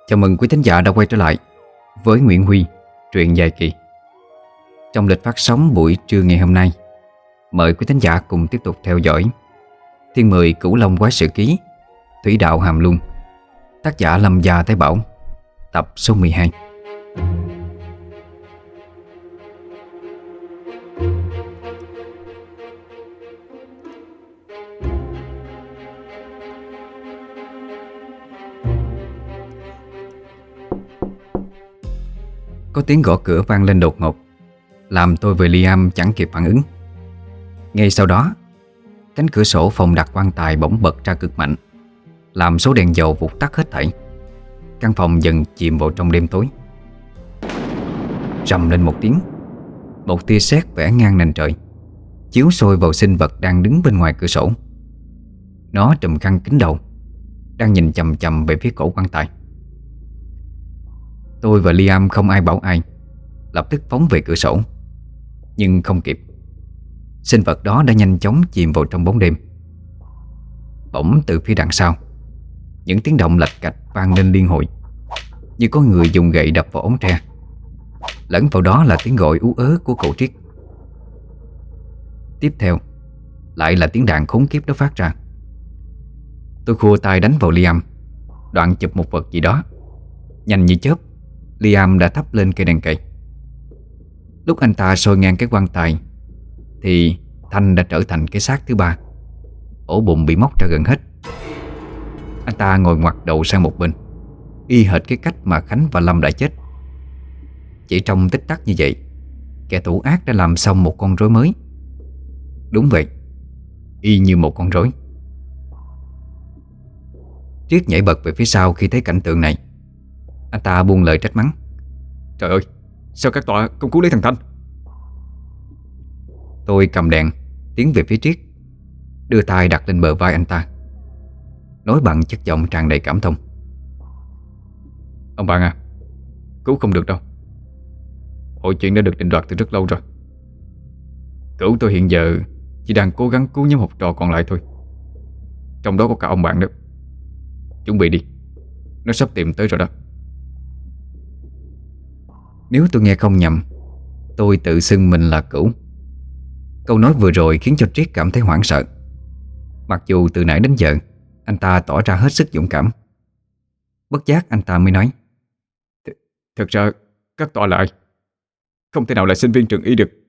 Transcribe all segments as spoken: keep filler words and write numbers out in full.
Chào mừng quý thính giả đã quay trở lại với Nguyễn Huy, truyện dài kỳ. Trong lịch phát sóng buổi trưa ngày hôm nay, mời quý thính giả cùng tiếp tục theo dõi Thiên mười Cửu Long Quái Sự Ký, Thủy Đạo Hàm Luân, tác giả Lâm Gia Thái Bảo, tập số mười hai. Có tiếng gõ cửa vang lên đột ngột, làm tôi và Liam chẳng kịp phản ứng. Ngay sau đó, cánh cửa sổ phòng đặt quan tài bỗng bật ra cực mạnh, làm số đèn dầu vụt tắt hết thảy. Căn phòng dần chìm vào trong đêm tối. Rầm lên một tiếng, một tia sét vẽ ngang nền trời, chiếu soi vào sinh vật đang đứng bên ngoài cửa sổ. Nó trùm khăn kín đầu, đang nhìn chằm chằm về phía cổ quan tài. Tôi và Liam không ai bảo ai, lập tức phóng về cửa sổ. Nhưng không kịp. Sinh vật đó đã nhanh chóng chìm vào trong bóng đêm. Bỗng từ phía đằng sau, những tiếng động lạch cạch vang lên liên hồi, như có người dùng gậy đập vào ống tre. Lẫn vào đó là tiếng gọi ú ớ của cậu Triết. Tiếp theo lại là tiếng đạn khốn kiếp đó phát ra. Tôi khua tay đánh vào Liam, đoạn chụp một vật gì đó. Nhanh như chớp, Liam đã thắp lên cây đèn cầy. Lúc anh ta soi ngang cái quan tài thì Thanh đã trở thành cái xác thứ ba. Ổ bụng bị móc ra gần hết. Anh ta ngồi ngoặt đầu sang một bên, y hệt cái cách mà Khánh và Lâm đã chết. Chỉ trong tích tắc như vậy, kẻ thủ ác đã làm xong một con rối mới. Đúng vậy, y như một con rối. Triết nhảy bật về phía sau khi thấy cảnh tượng này. Anh ta buông lời trách mắng: "Trời ơi, sao các tọa không cứu lấy thằng Thanh?" Tôi cầm đèn tiến về phía Triết, đưa tay đặt lên bờ vai anh ta, nói bằng chất giọng tràn đầy cảm thông: "Ông bạn à, cứu không được đâu. Mọi chuyện đã được định đoạt từ rất lâu rồi. Cửu tôi hiện giờ chỉ đang cố gắng cứu nhóm học trò còn lại thôi, trong đó có cả ông bạn nữa. Chuẩn bị đi, nó sắp tìm tới rồi đó." Nếu tôi nghe không nhầm, tôi tự xưng mình là Cửu. Câu nói vừa rồi khiến cho Triết cảm thấy hoảng sợ. Mặc dù từ nãy đến giờ anh ta tỏ ra hết sức dũng cảm. Bất giác anh ta mới nói: Th Thật ra các tọa là ai? Không thể nào là sinh viên trường y được.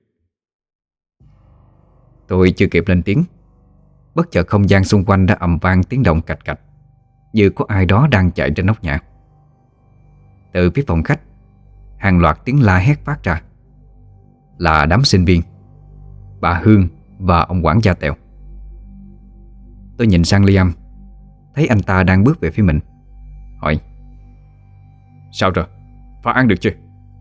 Tôi chưa kịp lên tiếng, bất chợt không gian xung quanh đã ầm vang tiếng động cạch cạch, như có ai đó đang chạy trên nóc nhà. Từ phía phòng khách, hàng loạt tiếng la hét phát ra. Là đám sinh viên, bà Hương và ông quản gia Tèo. Tôi nhìn sang Liam, thấy anh ta đang bước về phía mình, hỏi: "Sao rồi? Phá án được chưa?"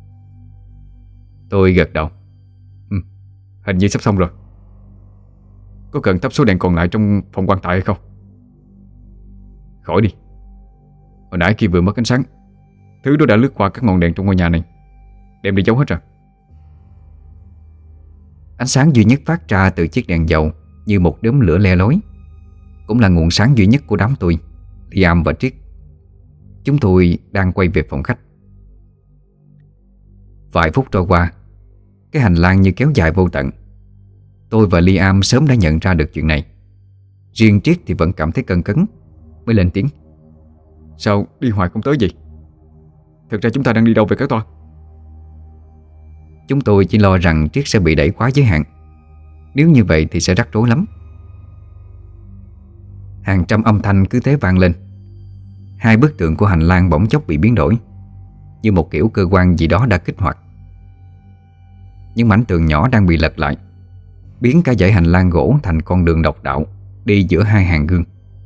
Tôi gật đầu: "Ừ, hình như sắp xong rồi. Có cần thắp số đèn còn lại trong phòng quan tài hay không?" "Khỏi đi. Hồi nãy khi vừa mất ánh sáng, thứ đó đã lướt qua các ngọn đèn trong ngôi nhà này, đem đi giấu hết rồi." Ánh sáng duy nhất phát ra từ chiếc đèn dầu như một đốm lửa le lói, cũng là nguồn sáng duy nhất của đám tôi, Liam và Triết. Chúng tôi đang quay về phòng khách. Vài phút trôi qua, cái hành lang như kéo dài vô tận. Tôi và Liam sớm đã nhận ra được chuyện này. Riêng Triết thì vẫn cảm thấy cấn cấn, mới lên tiếng: "Sao đi hoài không tới vậy? Thực ra chúng ta đang đi đâu về các toa?" Chúng tôi chỉ lo rằng Triết sẽ bị đẩy quá giới hạn. Nếu như vậy thì sẽ rắc rối lắm. Hàng trăm âm thanh cứ thế vang lên. Hai bức tượng của hành lang bỗng chốc bị biến đổi, như một kiểu cơ quan gì đó đã kích hoạt. Những mảnh tường nhỏ đang bị lật lại, biến cả dãy hành lang gỗ thành con đường độc đạo đi giữa hai hàng gương.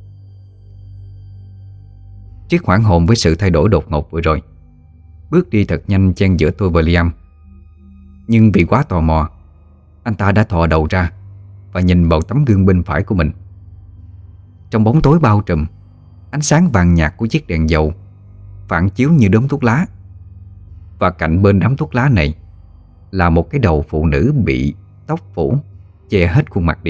Triết hoảng hồn với sự thay đổi đột ngột vừa rồi, bước đi thật nhanh chen giữa tôi và Liam. Nhưng vì quá tò mò, anh ta đã thò đầu ra và nhìn vào tấm gương bên phải của mình. Trong bóng tối bao trùm, ánh sáng vàng nhạt của chiếc đèn dầu phản chiếu như đốm thuốc lá. Và cạnh bên đám thuốc lá này là một cái đầu phụ nữ bị tóc phủ che hết khuôn mặt đi.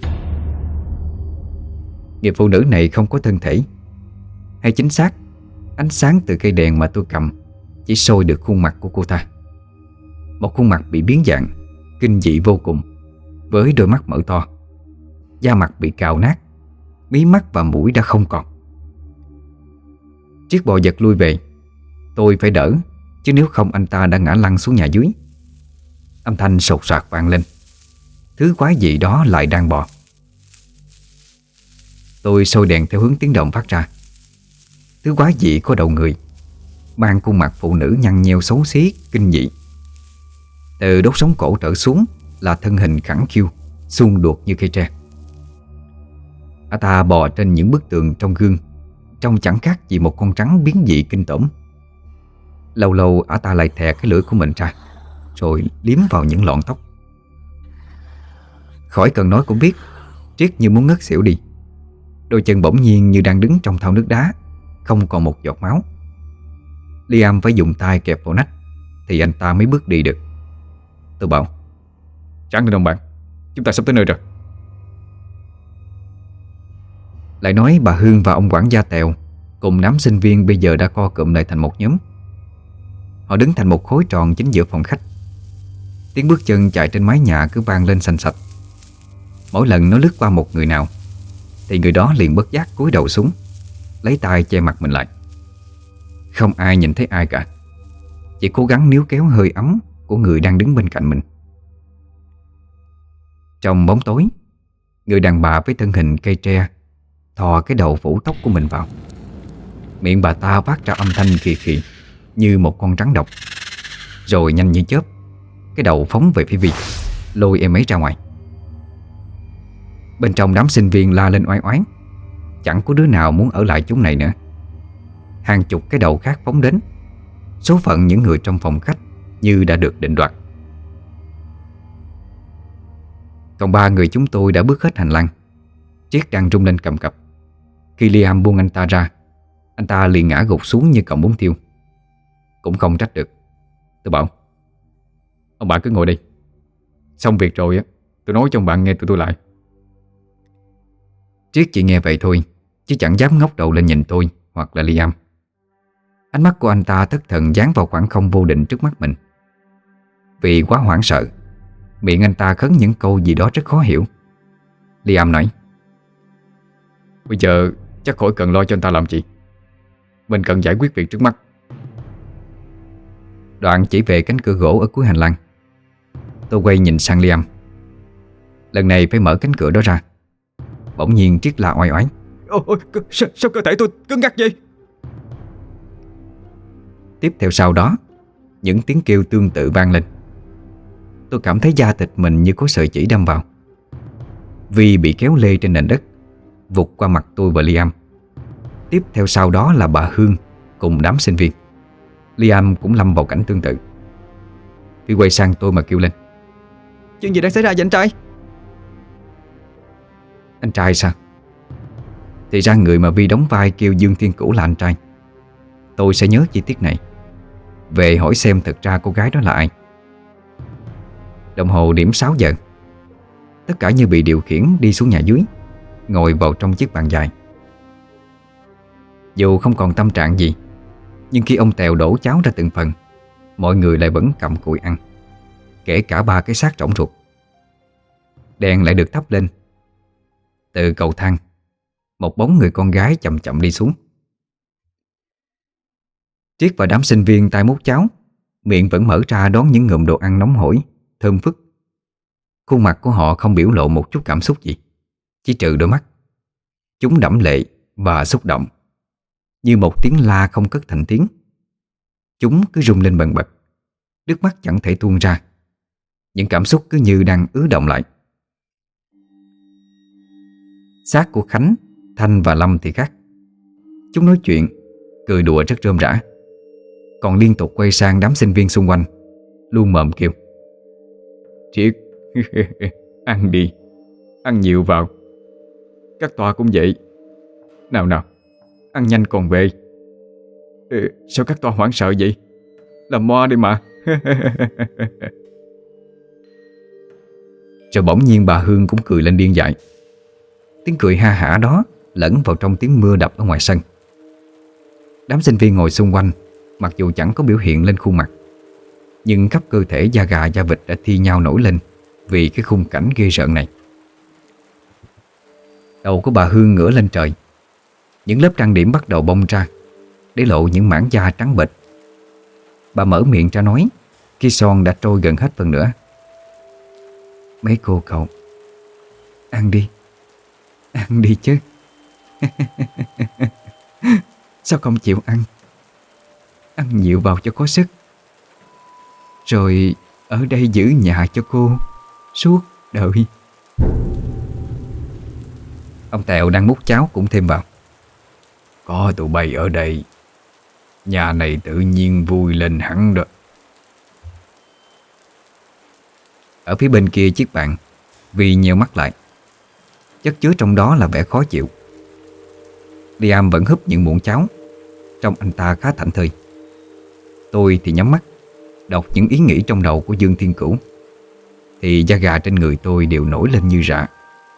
Người phụ nữ này không có thân thể, hay chính xác Ánh sáng từ cây đèn mà tôi cầm chỉ soi được khuôn mặt của cô ta. Một khuôn mặt bị biến dạng, kinh dị vô cùng, với đôi mắt mở to, da mặt bị cào nát, mí mắt và mũi đã không còn. Chiếc bò giật lui về. Tôi phải đỡ, chứ nếu không anh ta đã ngã lăn xuống nhà dưới. Âm thanh sột soạt vang lên. Thứ quái dị đó lại đang bò. Tôi soi đèn theo hướng tiếng động phát ra. Thứ quái dị có đầu người, mang khuôn mặt phụ nữ nhăn nheo xấu xí, kinh dị. Từ đốt sống cổ trở xuống là thân hình khẳng khiu, suông đuột như cây tre. Ả ta bò trên những bức tường trong gương, trông chẳng khác gì một con rắn biến dị kinh tởm. Lâu lâu ả ta lại thè cái lưỡi của mình ra, rồi liếm vào những lọn tóc. Khỏi cần nói cũng biết, Triết như muốn ngất xỉu đi. Đôi chân bỗng nhiên như đang đứng trong thau nước đá, không còn một giọt máu. Liam phải dùng tay kẹp vào nách thì anh ta mới bước đi được. Tôi bảo: "Sẵn đi đồng bạn, chúng ta sắp tới nơi rồi." Lại nói bà Hương và ông quản gia Tèo cùng đám sinh viên bây giờ đã co cụm lại thành một nhóm. Họ đứng thành một khối tròn chính giữa phòng khách. Tiếng bước chân chạy trên mái nhà cứ vang lên xanh xạch. Mỗi lần nó lướt qua một người nào thì người đó liền bất giác cúi đầu xuống, lấy tay che mặt mình lại. Không ai nhìn thấy ai cả, chỉ cố gắng níu kéo hơi ấm của người đang đứng bên cạnh mình. Trong bóng tối, người đàn bà với thân hình cây tre thò cái đầu phủ tóc của mình vào. Miệng bà ta phát ra âm thanh khì khì như một con rắn độc. Rồi nhanh như chớp, cái đầu phóng về phía Vi, lôi em ấy ra ngoài. Bên trong đám sinh viên la lên oái oái. Chẳng có đứa nào muốn ở lại chúng này nữa. Hàng chục cái đầu khác phóng đến. Số phận những người trong phòng khách như đã được định đoạt. Còn ba người chúng tôi đã bước hết hành lang. Triết đang rung lên cầm cập. Khi Liam buông anh ta ra, anh ta liền ngã gục xuống như cọng bún thiêu. Cũng không trách được. Tôi bảo: "Ông bạn cứ ngồi đây. Xong việc rồi á, tôi nói cho ông bạn nghe tụi tôi lại." Triết chỉ nghe vậy thôi, chứ chẳng dám ngóc đầu lên nhìn tôi hoặc là Liam. Ánh mắt của anh ta thất thần dán vào khoảng không vô định trước mắt mình. Vì quá hoảng sợ, miệng anh ta khấn những câu gì đó rất khó hiểu. Liam nói: "Bây giờ chắc khỏi cần lo cho anh ta làm gì. Mình cần giải quyết việc trước mắt." Đoạn chỉ về cánh cửa gỗ ở cuối hành lang. Tôi quay nhìn sang Liam. Lần này phải mở cánh cửa đó ra. Bỗng nhiên Triết la oai oái: Ôi, ôi, sao, sao cơ thể tôi cứng ngắc vậy?" Tiếp theo sau đó, những tiếng kêu tương tự vang lên. Tôi cảm thấy da thịt mình như có sợi chỉ đâm vào. Vi bị kéo lê trên nền đất, vụt qua mặt tôi và Liam. Tiếp theo sau đó là bà Hương cùng đám sinh viên. Liam cũng lâm vào cảnh tương tự. Vi quay sang tôi mà kêu lên: "Chuyện gì đang xảy ra vậy anh trai?" Anh trai sao? Thì ra người mà Vi đóng vai kêu Dương Thiên Cửu là anh trai. Tôi sẽ nhớ chi tiết này, về hỏi xem thật ra cô gái đó là ai. Đồng hồ điểm sáu giờ. Tất cả như bị điều khiển đi xuống nhà dưới, ngồi vào trong chiếc bàn dài. Dù không còn tâm trạng gì, nhưng khi ông Tèo đổ cháo ra từng phần, mọi người lại vẫn cầm cụi ăn, kể cả ba cái xác rỗng ruột. Đèn lại được thắp lên. Từ cầu thang, một bóng người con gái chậm chậm đi xuống. Triết và đám sinh viên tay múc cháo, miệng vẫn mở ra đón những ngụm đồ ăn nóng hổi, thơm phức. Khuôn mặt của họ không biểu lộ một chút cảm xúc gì, chỉ trừ đôi mắt. Chúng đẫm lệ và xúc động, như một tiếng la không cất thành tiếng. Chúng cứ rung lên bần bật, nước mắt chẳng thể tuôn ra. Những cảm xúc cứ như đang ứ động lại. Xác của Khánh, Thanh và Lâm thì khác. Chúng nói chuyện, cười đùa rất rôm rã, còn liên tục quay sang đám sinh viên xung quanh, luôn mồm kêu: "Triết, ăn đi, ăn nhiều vào. Các tòa cũng vậy. Nào nào, ăn nhanh còn về. Ừ, sao các tòa hoảng sợ vậy? Làm moa đi mà." Rồi bỗng nhiên bà Hương cũng cười lên điên dại. Tiếng cười ha hả đó lẫn vào trong tiếng mưa đập ở ngoài sân. Đám sinh viên ngồi xung quanh, mặc dù chẳng có biểu hiện lên khuôn mặt, nhưng khắp cơ thể da gà da vịt đã thi nhau nổi lên vì cái khung cảnh ghê rợn này. Đầu của bà Hương ngửa lên trời. Những lớp trang điểm bắt đầu bong ra, để lộ những mảng da trắng bệch. Bà mở miệng ra nói khi son đã trôi gần hết phần nữa: "Mấy cô cậu, ăn đi, ăn đi chứ." "Sao không chịu ăn? Ăn nhiều vào cho có sức, rồi ở đây giữ nhà cho cô suốt đời." Ông Tèo đang múc cháo cũng thêm vào: "Có tụi bay ở đây, nhà này tự nhiên vui lên hẳn đó." Ở phía bên kia chiếc bàn, Vi nheo mắt lại. Chất chứa trong đó là vẻ khó chịu. Liam vẫn húp những muỗng cháo, trông anh ta khá thảnh thơi. Tôi thì nhắm mắt đọc những ý nghĩ trong đầu của Dương Thiên Cửu, thì da gà trên người tôi đều nổi lên như rạ.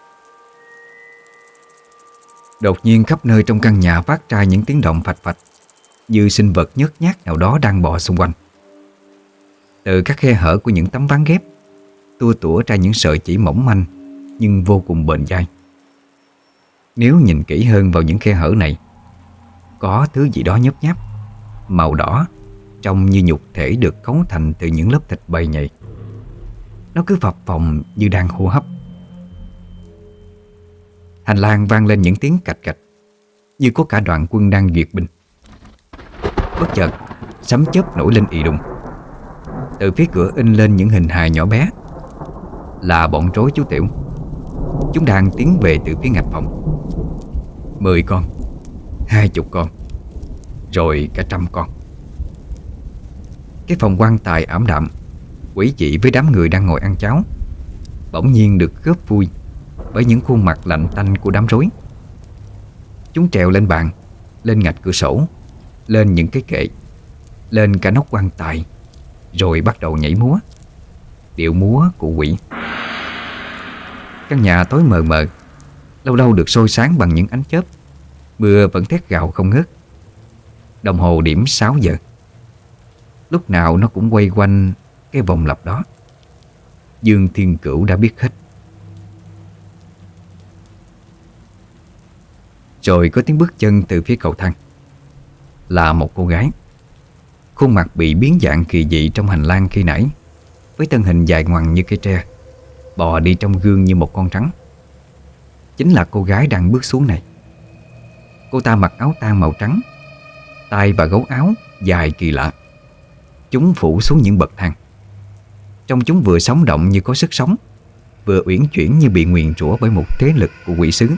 Đột nhiên khắp nơi trong căn nhà phát ra những tiếng động phạch phạch, như sinh vật nhớt nhát nào đó đang bò xung quanh. Từ các khe hở của những tấm ván ghép tua tủa ra những sợi chỉ mỏng manh nhưng vô cùng bền dai. Nếu nhìn kỹ hơn vào những khe hở này, có thứ gì đó nhấp nháp, màu đỏ, trông như nhục thể được cấu thành từ những lớp thịt bầy nhầy. Nó cứ phập phồng như đang hô hấp. Hành lang vang lên những tiếng cạch cạch, như có cả đoàn quân đang duyệt binh. Bất chợt, sấm chớp nổi lên ì đùng. Từ phía cửa in lên những hình hài nhỏ bé. Là bọn rối chú Tiểu. Chúng đang tiến về từ phía ngạch phòng. Mười con, hai chục con, rồi cả trăm con. Cái phòng quan tài ảm đạm, quỷ dị với đám người đang ngồi ăn cháo, bỗng nhiên được góp vui bởi những khuôn mặt lạnh tanh của đám rối. Chúng trèo lên bàn, lên ngạch cửa sổ, lên những cái kệ, lên cả nóc quan tài, rồi bắt đầu nhảy múa. Điệu múa của quỷ. Căn nhà tối mờ mờ, lâu lâu được soi sáng bằng những ánh chớp. Mưa vẫn thét gào không ngớt. Đồng hồ điểm sáu giờ. Lúc nào nó cũng quay quanh cái vòng lặp đó. Dương Thiên Cửu đã biết hết. Rồi có tiếng bước chân từ phía cầu thang. Là một cô gái. Khuôn mặt bị biến dạng kỳ dị trong hành lang khi nãy, với thân hình dài ngoằng như cây tre, bò đi trong gương như một con rắn. Chính là cô gái đang bước xuống này. Cô ta mặc áo tang màu trắng, tay và gấu áo dài kỳ lạ. Chúng phủ xuống những bậc thang. Trông chúng vừa sống động như có sức sống, vừa uyển chuyển như bị nguyền rủa bởi một thế lực của quỷ sứ.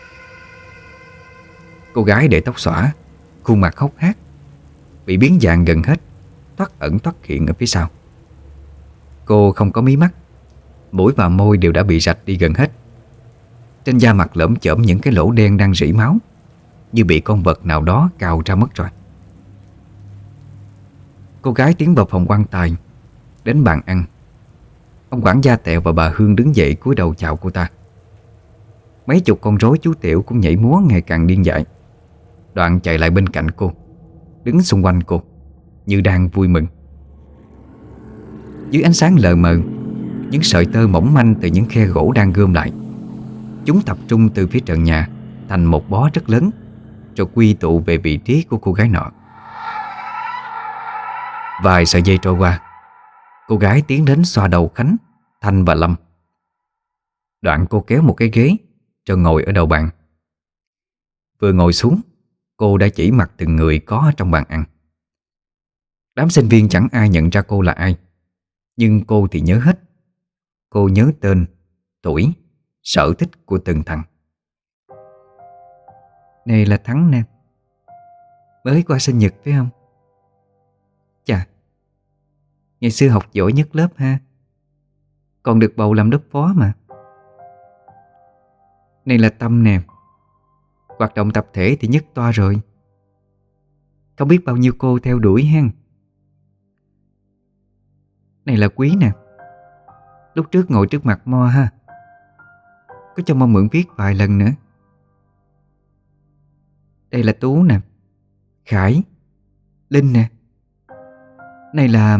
Cô gái để tóc xõa, khuôn mặt hốc hác, bị biến dạng gần hết, thoắt ẩn thoắt hiện ở phía sau. Cô không có mí mắt, mũi và môi đều đã bị rạch đi gần hết. Trên da mặt lởm chởm những cái lỗ đen đang rỉ máu, như bị con vật nào đó cào ra mất rồi. Cô gái tiến vào phòng quan tài, đến bàn ăn. Ông quản gia Tẹo và bà Hương đứng dậy cúi đầu chào cô ta. Mấy chục con rối chú Tiểu cũng nhảy múa ngày càng điên dại. Đoạn chạy lại bên cạnh cô, đứng xung quanh cô, như đang vui mừng. Dưới ánh sáng lờ mờ, những sợi tơ mỏng manh từ những khe gỗ đang gom lại. Chúng tập trung từ phía trần nhà thành một bó rất lớn, rồi quy tụ về vị trí của cô gái nọ. Vài sợi dây trôi qua, cô gái tiến đến xoa đầu Khánh, Thanh và Lâm. Đoạn cô kéo một cái ghế rồi ngồi ở đầu bàn. Vừa ngồi xuống, cô đã chỉ mặt từng người có ở trong bàn ăn. Đám sinh viên chẳng ai nhận ra cô là ai, nhưng cô thì nhớ hết. Cô nhớ tên, tuổi, sở thích của từng thằng. Này là Thắng nè, mới qua sinh nhật phải không? Chà, ngày xưa học giỏi nhất lớp ha, còn được bầu làm lớp phó mà. Này là Tâm nè, hoạt động tập thể thì nhất toa rồi, không biết bao nhiêu cô theo đuổi hen. Này là Quý nè, lúc trước ngồi trước mặt Mo ha, có cho Mo mượn viết vài lần nữa. Đây là Tú nè, Khải, Linh nè. Này là...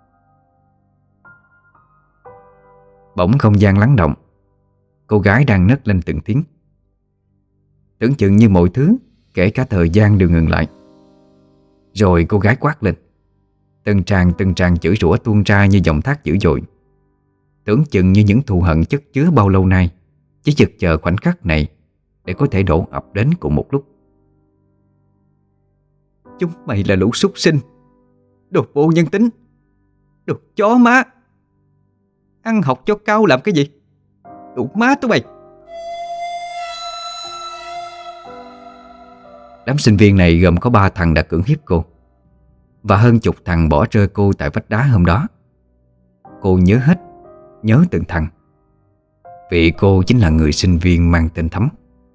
Bỗng không gian lắng động. Cô gái đang nấc lên từng tiếng. Tưởng chừng như mọi thứ, kể cả thời gian đều ngừng lại. Rồi cô gái quát lên. Từng tràng từng tràng chửi rủa tuôn ra như dòng thác dữ dội. Tưởng chừng như những thù hận chất chứa bao lâu nay chỉ chực chờ khoảnh khắc này để có thể đổ ập đến cùng một lúc. Chúng mày là lũ súc sinh, đồ vô nhân tính, đồ chó má. Ăn học cho cao làm cái gì? Đủ má tụi mày. Đám sinh viên này gồm có ba thằng đã cưỡng hiếp cô, và hơn chục thằng bỏ rơi cô tại vách đá hôm đó. Cô nhớ hết, nhớ từng thằng, vì cô chính là người sinh viên mang tên Thắm.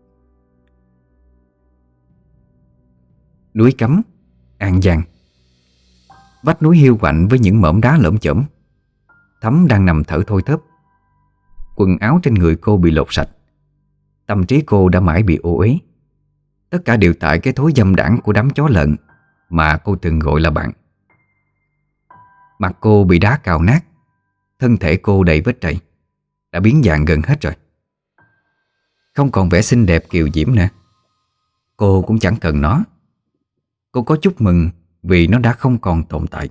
Núi Cấm, An Giang. Vách núi hiu quạnh với những mỏm đá lởm chởm. Thắm đang nằm thở thoi thóp. Quần áo trên người cô bị lột sạch. Tâm trí cô đã mãi bị ô uế. Tất cả đều tại cái thối dâm đãng của đám chó lợn mà cô từng gọi là bạn. Mặt cô bị đá cào nát. Thân thể cô đầy vết trầy, đã biến dạng gần hết rồi. Không còn vẻ xinh đẹp kiều diễm nữa. Cô cũng chẳng cần nó. Cô có chút mừng vì nó đã không còn tồn tại.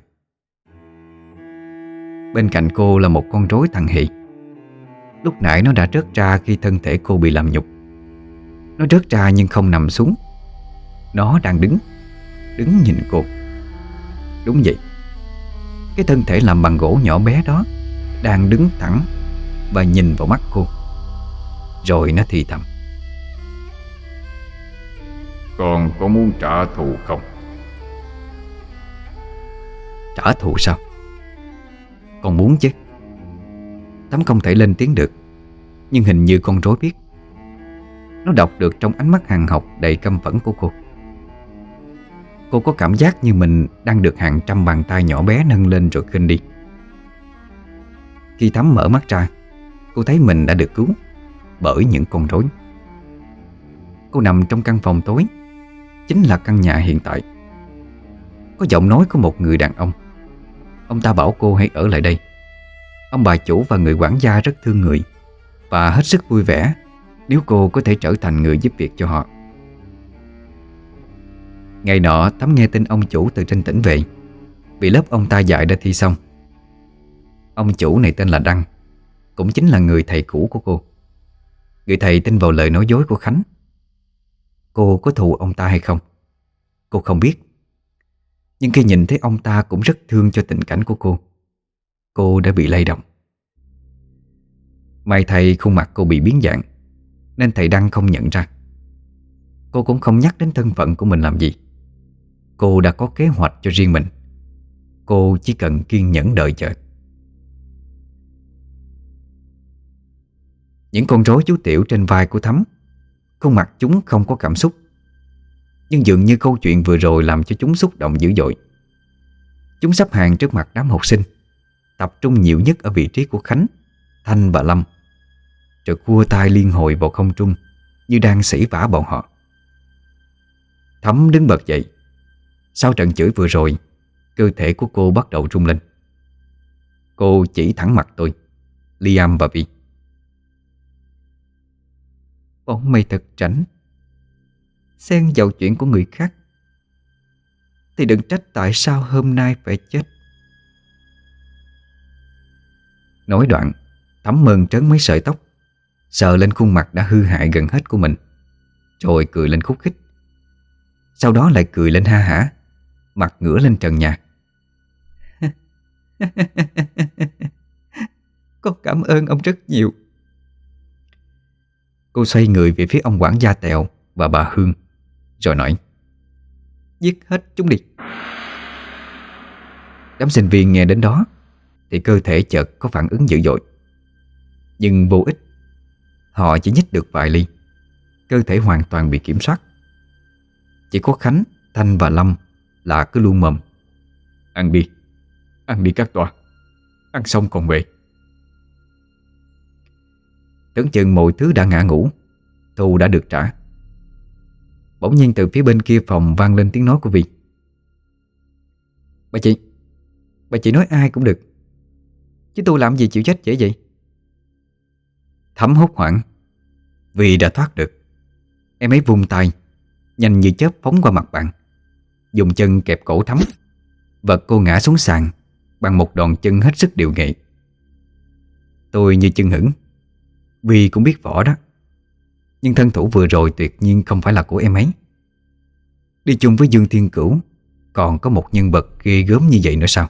Bên cạnh cô là một con rối thằng Hị. Lúc nãy nó đã rớt ra khi thân thể cô bị làm nhục. Nó rớt ra nhưng không nằm xuống. Nó đang đứng, đứng nhìn cô. Đúng vậy, cái thân thể làm bằng gỗ nhỏ bé đó đang đứng thẳng và nhìn vào mắt cô. Rồi nó thì thầm. Con có muốn trả thù không? Trả thù sao? Con muốn chứ. Thắm không thể lên tiếng được, nhưng hình như con rối biết. Nó đọc được trong ánh mắt hằn học đầy căm phẫn của cô. Cô có cảm giác như mình đang được hàng trăm bàn tay nhỏ bé nâng lên rồi khinh đi. Khi Thắm mở mắt ra, cô thấy mình đã được cứu bởi những con rối. Cô nằm trong căn phòng tối, chính là căn nhà hiện tại. Có giọng nói của một người đàn ông. Ông ta bảo cô hãy ở lại đây. Ông bà chủ và người quản gia rất thương người và hết sức vui vẻ nếu cô có thể trở thành người giúp việc cho họ. Ngày nọ Thắm nghe tin ông chủ từ trên tỉnh về, vì lớp ông ta dạy đã thi xong. Ông chủ này tên là Đăng, cũng chính là người thầy cũ của cô. Người thầy tin vào lời nói dối của Khánh. Cô có thù ông ta hay không? Cô không biết. Nhưng khi nhìn thấy ông ta cũng rất thương cho tình cảnh của cô, cô đã bị lay động. May thầy khuôn mặt cô bị biến dạng, nên thầy Đăng không nhận ra. Cô cũng không nhắc đến thân phận của mình làm gì. Cô đã có kế hoạch cho riêng mình. Cô chỉ cần kiên nhẫn đợi chờ. Những con rối chú tiểu trên vai của Thắm, khuôn mặt chúng không có cảm xúc. Nhưng dường như câu chuyện vừa rồi làm cho chúng xúc động dữ dội. Chúng sắp hàng trước mặt đám học sinh, tập trung nhiều nhất ở vị trí của Khánh, Thanh và Lâm, rồi cua tay liên hồi vào không trung như đang sỉ vả bọn họ. Thắm đứng bật dậy. Sau trận chửi vừa rồi, cơ thể của cô bắt đầu rung lên. Cô chỉ thẳng mặt tôi, Liam và Vi. Bọn mày thật rảnh, xen vào chuyện của người khác, thì đừng trách tại sao hôm nay phải chết. Nói đoạn, Thắm mơn trớn mấy sợi tóc, sờ lên khuôn mặt đã hư hại gần hết của mình, rồi cười lên khúc khích. Sau đó lại cười lên ha hả, mặt ngửa lên trần nhà. Con cảm ơn ông rất nhiều. Cô xoay người về phía ông quản gia Tèo và bà Hương, rồi nói: Giết hết chúng đi. Đám sinh viên nghe đến đó thì cơ thể chợt có phản ứng dữ dội. Nhưng vô ích. Họ chỉ nhích được vài ly, cơ thể hoàn toàn bị kiểm soát. Chỉ có Khánh, Thanh và Lâm là cứ luôn mồm: Ăn đi, ăn đi các toa, ăn xong còn về. Tưởng chừng mọi thứ đã ngã ngũ, thù đã được trả. Bỗng nhiên từ phía bên kia phòng vang lên tiếng nói của Vi. Bà chị, bà chị nói ai cũng được, chứ tôi làm gì chịu chết dễ vậy? Thấm hốt hoảng vì đã thoát được. Em ấy vung tay, nhanh như chớp phóng qua mặt bạn, dùng chân kẹp cổ Thắm, vật cô ngã xuống sàn bằng một đòn chân hết sức điệu nghệ. Tôi như chân hững, vì cũng biết võ đó, nhưng thân thủ vừa rồi tuyệt nhiên không phải là của em ấy. Đi chung với Dương Thiên Cửu còn có một nhân vật ghê gớm như vậy nữa sao?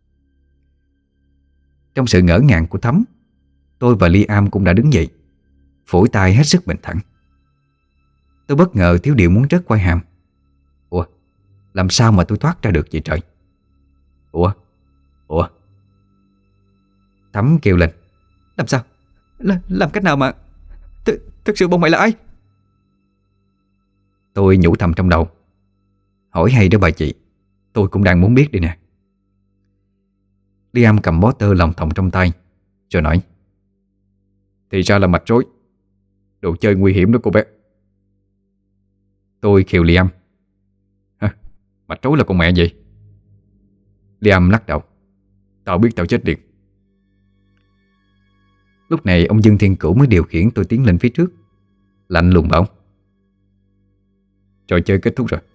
Trong sự ngỡ ngàng của Thắm, tôi và Liam cũng đã đứng dậy, phủi tay hết sức bình thản. Tôi bất ngờ thiếu điều muốn rớt quai hàm. Ủa, làm sao mà tôi thoát ra được vậy trời? Ủa, ủa Thắm kêu lên. Làm sao? L làm cách nào mà? Th Thực sự bọn mày là ai? Tôi nhủ thầm trong đầu. Hỏi hay đó bà chị, tôi cũng đang muốn biết đây nè. Liam cầm bó tơ lòng thòng trong tay, rồi nói: Thì ra là mạch rối, đồ chơi nguy hiểm đó cô bé. Tôi khiều Liam: Hả? Mạch rối là con mẹ gì? Liam lắc đầu: Tao biết tao chết liền. Lúc này ông Dương Thiên Cửu mới điều khiển tôi tiến lên phía trước, lạnh lùng bảo: Trò chơi kết thúc rồi.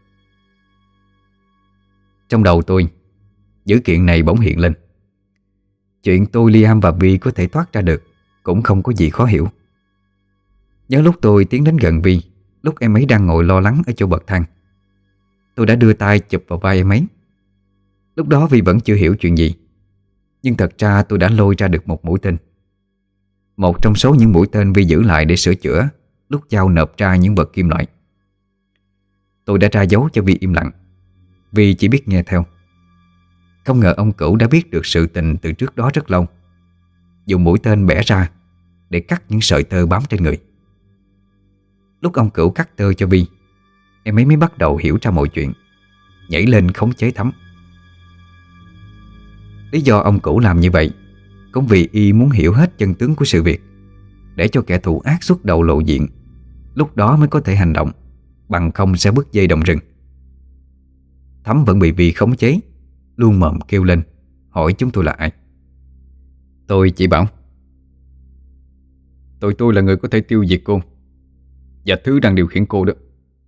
Trong đầu tôi, dữ kiện này bỗng hiện lên. Chuyện tôi, Liam và Vi có thể thoát ra được cũng không có gì khó hiểu. Nhớ lúc tôi tiến đến gần Vi, lúc em ấy đang ngồi lo lắng ở chỗ bậc thang, tôi đã đưa tay chụp vào vai em ấy. Lúc đó Vi vẫn chưa hiểu chuyện gì, nhưng thật ra tôi đã lôi ra được một mũi tên. Một trong số những mũi tên Vi giữ lại để sửa chữa lúc Giao nộp ra những vật kim loại. Tôi đã ra dấu cho Vi im lặng, Vi chỉ biết nghe theo. Không ngờ ông Cửu đã biết được sự tình từ trước đó rất lâu, dùng mũi tên bẻ ra để cắt những sợi tơ bám trên người. Lúc ông Cửu cắt tơ cho Vi, em ấy mới bắt đầu hiểu ra mọi chuyện, nhảy lên khống chế Thắm. Lý do ông Cửu làm như vậy cũng vì y muốn hiểu hết chân tướng của sự việc, để cho kẻ thù ác xuất đầu lộ diện, lúc đó mới có thể hành động, bằng không sẽ bứt dây động rừng. Thắm vẫn bị Vi khống chế, luôn mồm kêu lên hỏi chúng tôi là ai. Tôi chỉ bảo: Tụi tôi là người có thể tiêu diệt cô và thứ đang điều khiển cô đó.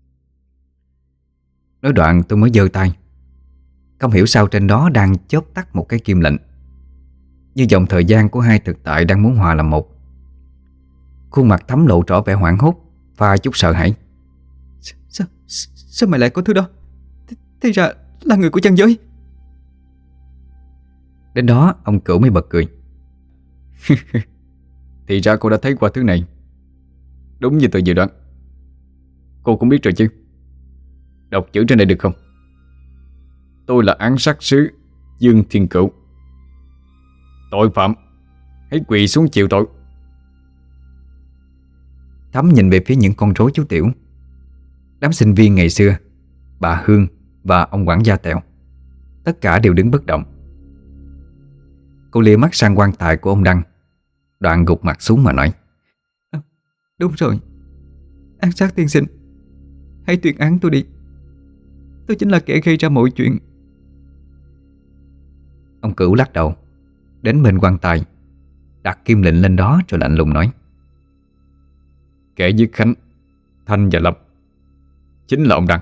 Nói đoạn tôi mới giơ tay. Không hiểu sao trên đó đang chớp tắt một cái kim lệnh, như dòng thời gian của hai thực tại đang muốn hòa làm một. Khuôn mặt Thắm lộ rõ vẻ hoảng hốt, pha chút sợ hãi. Sao, sao mày lại có thứ đó? Th Thì ra là người của chân giới. Đến đó ông Cửu mới bật cười. Thì ra cô đã thấy qua thứ này, đúng như tôi dự đoán. Cô cũng biết rồi chứ. Đọc chữ trên đây được không? Tôi là án sát sứ Dương Thiên Cửu. Tội phạm, hãy quỳ xuống chịu tội. Thắm nhìn về phía những con rối chú tiểu. Đám sinh viên ngày xưa, bà Hương và ông quản gia Tẹo, tất cả đều đứng bất động. Cô lia mắt sang quan tài của ông Đăng, đoạn gục mặt xuống mà nói: à, Đúng rồi, án sát tiên sinh, hãy tuyên án tôi đi. Tôi chính là kẻ gây ra mọi chuyện. Ông Cửu lắc đầu, đến bên quan tài, đặt kim lệnh lên đó rồi lạnh lùng nói: Kẻ giết Khánh, Thanh và Lâm chính là ông Đăng.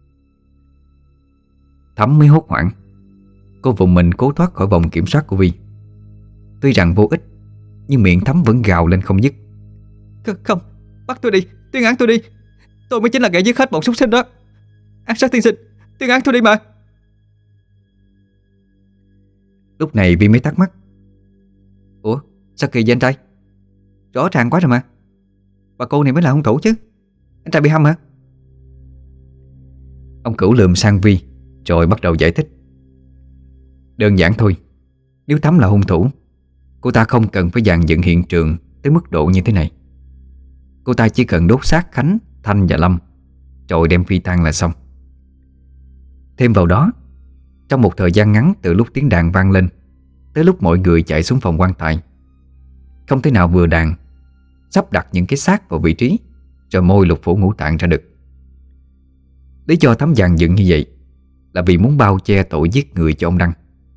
Thắm mới hốt hoảng. Cô vùng mình cố thoát khỏi vòng kiểm soát của Vi. Tuy rằng vô ích, nhưng miệng Thắm vẫn gào lên không dứt: Không, bắt tôi đi, tuyên án tôi đi. Tôi mới chính là kẻ giết hết bọn súc sinh đó. Án sát tiên sinh, tuyên án tôi đi mà. Lúc này Vi mới thắc mắc: Ủa, sao kỳ vậy anh trai? Rõ ràng quá rồi mà. Và cô này mới là hung thủ chứ. Anh trai bị hâm hả? Ông Cửu lườm sang Vi rồi bắt đầu giải thích: Đơn giản thôi. Nếu Thắm là hung thủ, cô ta không cần phải dàn dựng hiện trường tới mức độ như thế này. Cô ta chỉ cần đốt xác Khánh, Thanh và Lâm, rồi đem phi tang là xong. Thêm vào đó, trong một thời gian ngắn từ lúc tiếng đàn vang lên tới lúc mọi người chạy xuống phòng quan tài, không thể nào vừa đàn, sắp đặt những cái xác vào vị trí rồi môi lục phủ ngũ tạng ra được. Lý do Thắm dàn dựng như vậy là vì muốn bao che tội giết người cho ông Đăng.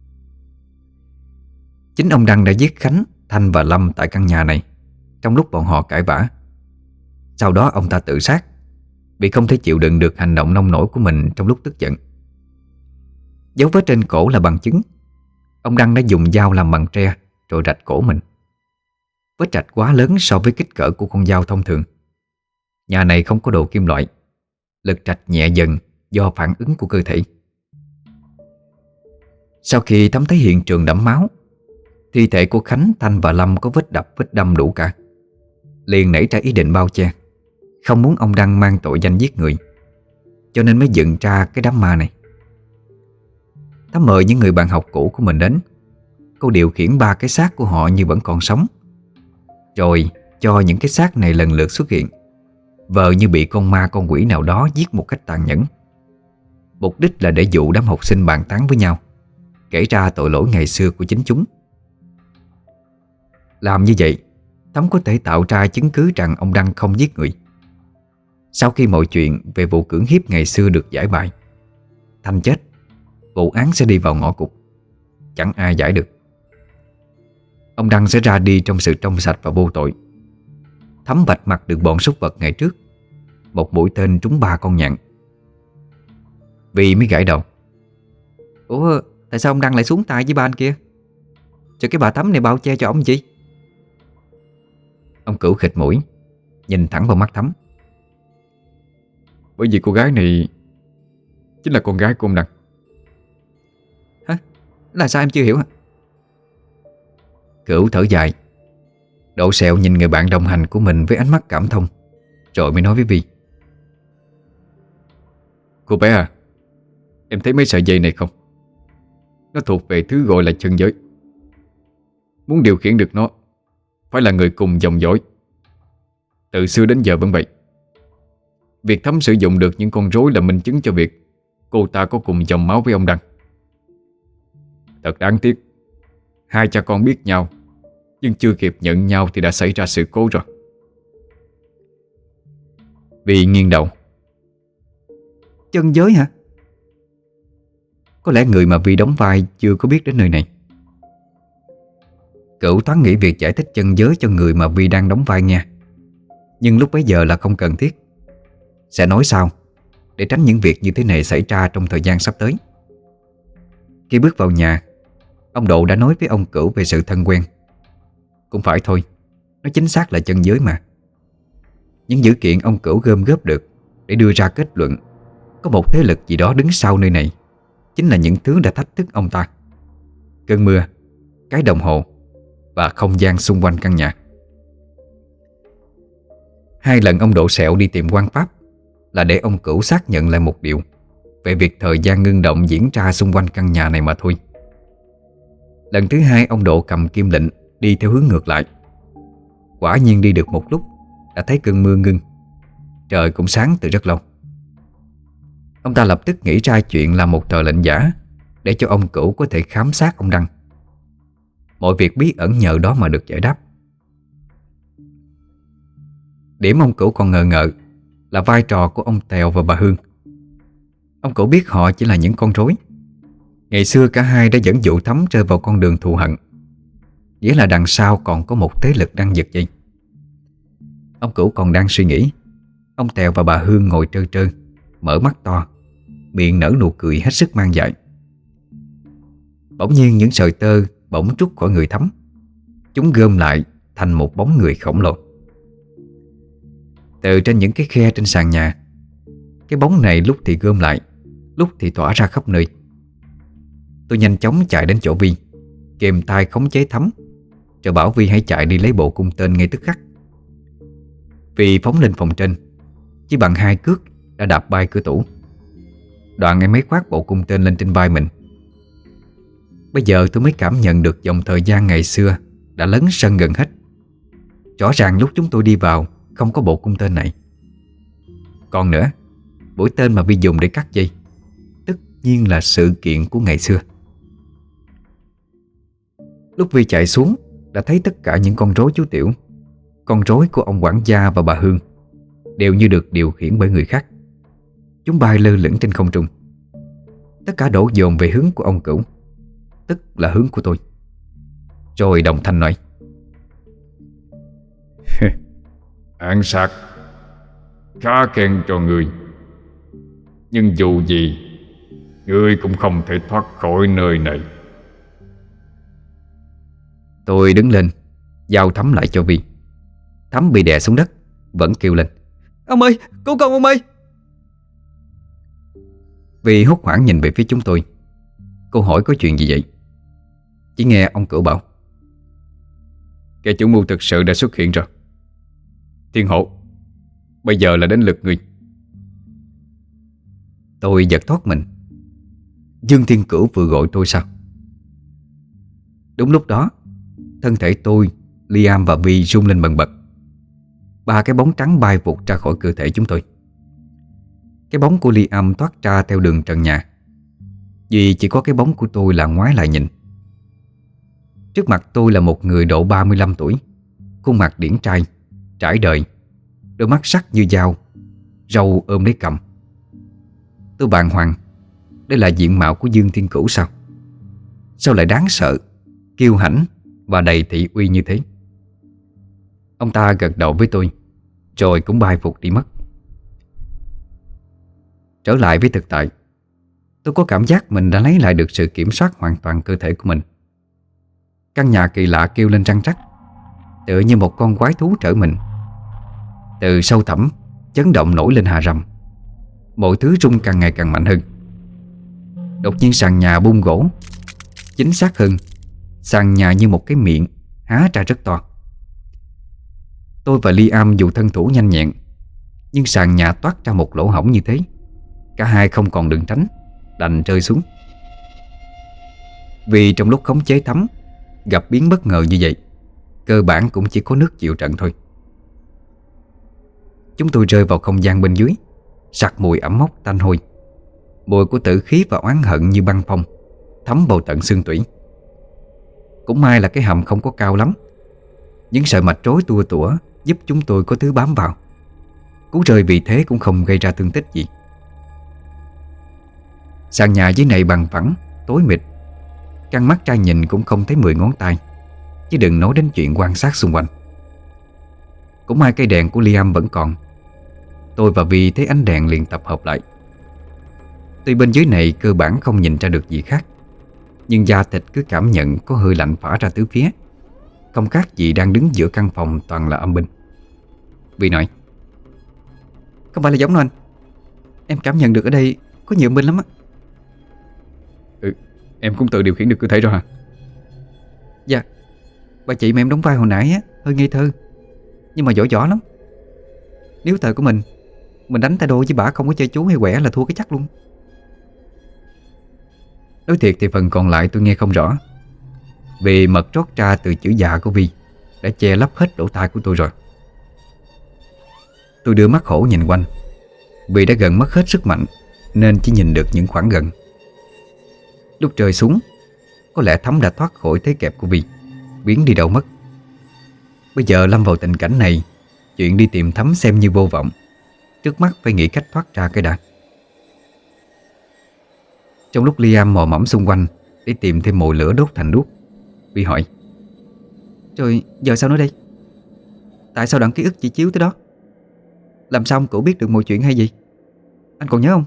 Chính ông Đăng đã giết Khánh, Thanh và Lâm tại căn nhà này trong lúc bọn họ cãi vã. Sau đó ông ta tự sát vì không thể chịu đựng được hành động nông nổi của mình trong lúc tức giận. Dấu vết trên cổ là bằng chứng. Ông Đăng đã dùng dao làm bằng tre rồi rạch cổ mình. Vết rạch quá lớn so với kích cỡ của con dao thông thường. Nhà này không có đồ kim loại, lực rạch nhẹ dần do phản ứng của cơ thể. Sau khi Thắm thấy hiện trường đẫm máu, thi thể của Khánh, Thanh và Lâm có vết đập, vết đâm đủ cả, liền nảy ra ý định bao che, không muốn ông Đăng mang tội danh giết người, cho nên mới dựng ra cái đám ma này. Thắm mời những người bạn học cũ của mình đến. Cô điều khiển ba cái xác của họ như vẫn còn sống, rồi cho những cái xác này lần lượt xuất hiện, vờ như bị con ma con quỷ nào đó giết một cách tàn nhẫn. Mục đích là để dụ đám học sinh bàn tán với nhau, kể ra tội lỗi ngày xưa của chính chúng. Làm như vậy, Thắm có thể tạo ra chứng cứ rằng ông Đăng không giết người. Sau khi mọi chuyện về vụ cưỡng hiếp ngày xưa được giải bày, Thanh chết, vụ án sẽ đi vào ngõ cụt, chẳng ai giải được. Ông Đăng sẽ ra đi trong sự trong sạch và vô tội. Thắm vạch mặt được bọn súc vật ngày trước, một mũi tên trúng ba con nhạn. Vì mới gãi đầu. Ủa, tại sao ông Đăng lại xuống tay với ba anh kia? Cho cái bà Thắm này bao che cho ông gì? Ông Cửu khịt mũi, nhìn thẳng vào mắt Thắm. Bởi vì cô gái này chính là con gái của ông Đăng. Hả? Là sao em chưa hiểu hả? Cửu thở dài, độ sẹo nhìn người bạn đồng hành của mình với ánh mắt cảm thông, rồi mới nói với Vi. Cô bé à, em thấy mấy sợi dây này không? Nó thuộc về thứ gọi là chân giới. Muốn điều khiển được nó phải là người cùng dòng dõi. Từ xưa đến giờ vẫn vậy. Việc Thắm sử dụng được những con rối là minh chứng cho việc cô ta có cùng dòng máu với ông Đăng. Thật đáng tiếc, hai cha con biết nhau, nhưng chưa kịp nhận nhau thì đã xảy ra sự cố rồi. Vi nghiêng đầu. Chân giới hả? Có lẽ người mà Vi đóng vai chưa có biết đến nơi này. Cửu thoáng nghĩ việc giải thích chân giới cho người mà Vi đang đóng vai nghe, nhưng lúc bấy giờ là không cần thiết. Sẽ nói sau, để tránh những việc như thế này xảy ra trong thời gian sắp tới. Khi bước vào nhà, ông Độ đã nói với ông Cửu về sự thân quen. Cũng phải thôi, nó chính xác là chân giới mà. Những dữ kiện ông Cửu gom góp được để đưa ra kết luận có một thế lực gì đó đứng sau nơi này, chính là những thứ đã thách thức ông ta: cơn mưa, cái đồng hồ và không gian xung quanh căn nhà. Hai lần ông Độ sẹo đi tìm quan pháp là để ông Cửu xác nhận lại một điều về việc thời gian ngưng động diễn ra xung quanh căn nhà này mà thôi. Lần thứ hai ông Độ cầm kim lệnh đi theo hướng ngược lại. Quả nhiên đi được một lúc đã thấy cơn mưa ngưng. Trời cũng sáng từ rất lâu. Ông ta lập tức nghĩ ra chuyện làm một tờ lệnh giả để cho ông Cửu có thể khám sát ông Đăng. Mọi việc bí ẩn nhờ đó mà được giải đáp. Điểm ông Cửu còn ngờ ngợ là vai trò của ông Tèo và bà Hương. Ông Cửu biết họ chỉ là những con rối. Ngày xưa cả hai đã dẫn dụ Thắm rơi vào con đường thù hận, nghĩa là đằng sau còn có một thế lực đang giật dây. Ông Cửu còn đang suy nghĩ, ông Tèo và bà Hương ngồi trơ trơ, mở mắt to, miệng nở nụ cười hết sức mang dại. Bỗng nhiên những sợi tơ bỗng trút khỏi người Thắm. Chúng gom lại thành một bóng người khổng lồ. Từ trên những cái khe trên sàn nhà, cái bóng này lúc thì gom lại, lúc thì tỏa ra khắp nơi. Tôi nhanh chóng chạy đến chỗ Vi, kèm tay khống chế Thắm, rồi bảo Vi hãy chạy đi lấy bộ cung tên ngay tức khắc. Vi phóng lên phòng trên, chỉ bằng hai cước đã đạp bay cửa tủ. Đoạn em mới khoác bộ cung tên lên trên vai mình. Bây giờ tôi mới cảm nhận được dòng thời gian ngày xưa đã lấn sân gần hết. Rõ ràng lúc chúng tôi đi vào không có bộ cung tên này. Còn nữa, mũi tên mà Vi dùng để cắt dây tất nhiên là sự kiện của ngày xưa. Lúc Vi chạy xuống đã thấy tất cả những con rối chú Tiểu, con rối của ông quản gia và bà Hương đều như được điều khiển bởi người khác. Chúng bay lơ lửng trên không trung. Tất cả đổ dồn về hướng của ông Cửu, tức là hướng của tôi. Rồi đồng thanh nói: Án sát khá khen cho người, nhưng dù gì ngươi cũng không thể thoát khỏi nơi này. Tôi đứng lên, giao Thắm lại cho Vi. Thắm bị đè xuống đất, vẫn kêu lên: Ông ơi, cứu con ông ơi! Vi hốt hoảng nhìn về phía chúng tôi. Cô hỏi có chuyện gì vậy? Chỉ nghe ông Cửu bảo: Kẻ chủ mưu thực sự đã xuất hiện rồi. Thiên Hổ, bây giờ là đến lượt ngươi. Tôi giật thoát mình. Dương Thiên Cửu vừa gọi tôi sao? Đúng lúc đó, thân thể tôi, Liam và Vi rung lên bần bật. Ba cái bóng trắng bay vụt ra khỏi cơ thể chúng tôi. Cái bóng của Liam thoát ra theo đường trần nhà, vì chỉ có cái bóng của tôi là ngoái lại nhìn. Trước mặt tôi là một người độ ba mươi lăm tuổi, khuôn mặt điển trai, trải đời, đôi mắt sắc như dao, râu ôm lấy cằm. Tôi bàng hoàng, đây là diện mạo của Dương Thiên Cửu sao? Sao lại đáng sợ, kiêu hãnh và đầy thị uy như thế? Ông ta gật đầu với tôi, rồi cũng bay vụt đi mất. Trở lại với thực tại, tôi có cảm giác mình đã lấy lại được sự kiểm soát hoàn toàn cơ thể của mình. Căn nhà kỳ lạ kêu lên răng rắc, tựa như một con quái thú trở mình. Từ sâu thẳm, chấn động nổi lên hà rầm. Mọi thứ rung càng ngày càng mạnh hơn. Đột nhiên sàn nhà bung gỗ. Chính xác hơn, sàn nhà như một cái miệng há ra rất to. Tôi và Liam dù thân thủ nhanh nhẹn, nhưng sàn nhà toát ra một lỗ hổng như thế, cả hai không còn đường tránh, đành rơi xuống. Vì trong lúc khống chế Thắm gặp biến bất ngờ như vậy, cơ bản cũng chỉ có nước chịu trận thôi. Chúng tôi rơi vào không gian bên dưới, sặc mùi ẩm mốc tanh hôi. Mùi của tử khí và oán hận như băng phong, thấm vào tận xương tủy. Cũng may là cái hầm không có cao lắm. Những sợi mạch rối tua tủa giúp chúng tôi có thứ bám vào. Cú rơi vì thế cũng không gây ra thương tích gì. Sàn nhà dưới này bằng phẳng, tối mịt. Căng mắt ra nhìn cũng không thấy mười ngón tay, chứ đừng nói đến chuyện quan sát xung quanh. Cũng may cây đèn của Liam vẫn còn. Tôi và Vi thấy ánh đèn liền tập hợp lại. Tuy bên dưới này cơ bản không nhìn ra được gì khác, nhưng da thịt cứ cảm nhận có hơi lạnh phả ra tứ phía, không khác gì đang đứng giữa căn phòng toàn là âm binh. Vi nói: Không phải là giống đâu anh. Em cảm nhận được ở đây có nhiều âm binh lắm á. Ừ, em cũng tự điều khiển được cơ thể rồi hả? Dạ. Bà chị mà em đóng vai hồi nãy á hơi ngây thơ, nhưng mà giỏi giỏi lắm. Nếu thời của mình Mình đánh tay đôi với bả không có chơi chú hay quẻ là thua cái chắc luôn. Nói thiệt thì phần còn lại tôi nghe không rõ, vì mật trót ra từ chữ dạ của Vi đã che lấp hết lỗ tai của tôi rồi. Tôi đưa mắt hổ nhìn quanh, vì đã gần mất hết sức mạnh nên chỉ nhìn được những khoảng gần. Lúc rơi xuống, có lẽ Thắm đã thoát khỏi thế kẹp của Vi, biến đi đâu mất. Bây giờ lâm vào tình cảnh này, chuyện đi tìm Thắm xem như vô vọng. Trước mắt phải nghĩ cách thoát ra cái đã. Trong lúc Liam mò mẫm xung quanh để tìm thêm mồi lửa đốt thành đuốc, Vi hỏi: Rồi giờ sao nữa đây? Tại sao đoạn ký ức chỉ chiếu tới đó? Làm sao ông Cửu biết được mọi chuyện hay gì? Anh còn nhớ không?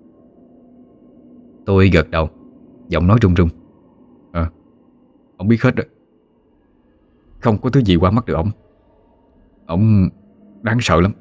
Tôi gật đầu, giọng nói run run: Ờ, ông biết hết rồi. Không có thứ gì qua mắt được ông. Ông đáng sợ lắm.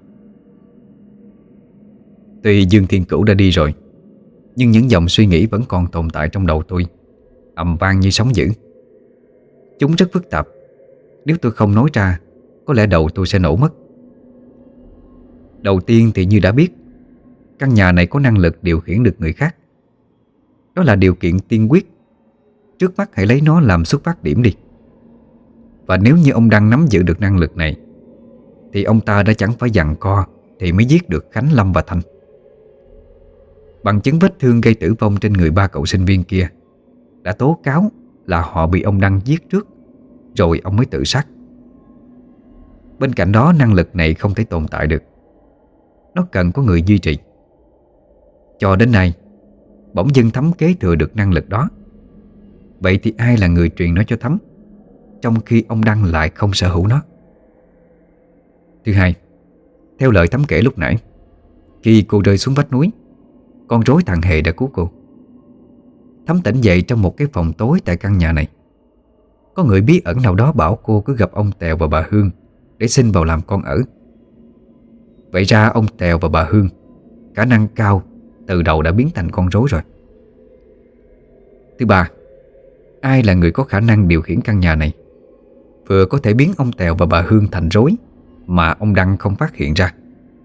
Tuy Dương Thiên Cửu đã đi rồi, nhưng những dòng suy nghĩ vẫn còn tồn tại trong đầu tôi, ầm vang như sóng dữ. Chúng rất phức tạp. Nếu tôi không nói ra, có lẽ đầu tôi sẽ nổ mất. Đầu tiên thì như đã biết, căn nhà này có năng lực điều khiển được người khác. Đó là điều kiện tiên quyết. Trước mắt hãy lấy nó làm xuất phát điểm đi. Và nếu như ông Đăng nắm giữ được năng lực này, thì ông ta đã chẳng phải giằng co thì mới giết được Khánh, Lâm và Thanh. Bằng chứng vết thương gây tử vong trên người ba cậu sinh viên kia đã tố cáo là họ bị ông Đăng giết trước, rồi ông mới tự sát. Bên cạnh đó, năng lực này không thể tồn tại được. Nó cần có người duy trì. Cho đến nay bỗng dưng Thắm kế thừa được năng lực đó. Vậy thì ai là người truyền nó cho Thắm, trong khi ông Đăng lại không sở hữu nó? Thứ hai, theo lời Thắm kể lúc nãy, khi cô rơi xuống vách núi, con rối thằng Hề đã cứu cô. Thắm tỉnh dậy trong một cái phòng tối tại căn nhà này. Có người bí ẩn nào đó bảo cô cứ gặp ông Tèo và bà Hương để xin vào làm con ở. Vậy ra ông Tèo và bà Hương khả năng cao từ đầu đã biến thành con rối rồi. Thứ ba, ai là người có khả năng điều khiển căn nhà này, vừa có thể biến ông Tèo và bà Hương thành rối mà ông Đăng không phát hiện ra?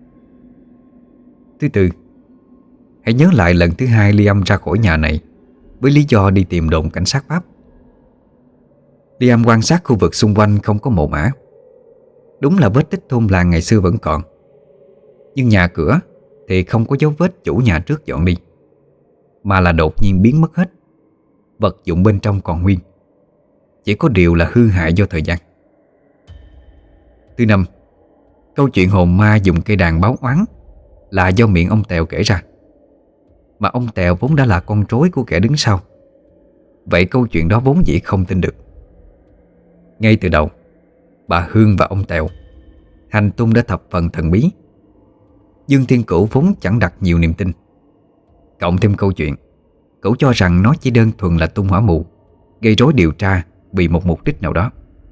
Thứ tư, hãy nhớ lại lần thứ hai Liam ra khỏi nhà này với lý do đi tìm đồn cảnh sát Pháp. Liam quan sát khu vực xung quanh không có mồ mả. Đúng là vết tích thôn làng ngày xưa vẫn còn, nhưng nhà cửa thì không có dấu vết chủ nhà trước dọn đi, mà là đột nhiên biến mất hết. Vật dụng bên trong còn nguyên, chỉ có điều là hư hại do thời gian. Thứ năm, câu chuyện hồn ma dùng cây đàn báo oán là do miệng ông Tèo kể ra, mà ông Tèo vốn đã là con rối của kẻ đứng sau. Vậy câu chuyện đó vốn dĩ không tin được. Ngay từ đầu, bà Hương và ông Tèo hành tung đã thập phần thần bí. Dương Thiên Cửu vốn chẳng đặt nhiều niềm tin. Cộng thêm câu chuyện, Cửu cho rằng nó chỉ đơn thuần là tung hỏa mù, gây rối điều tra vì một mục đích nào đó.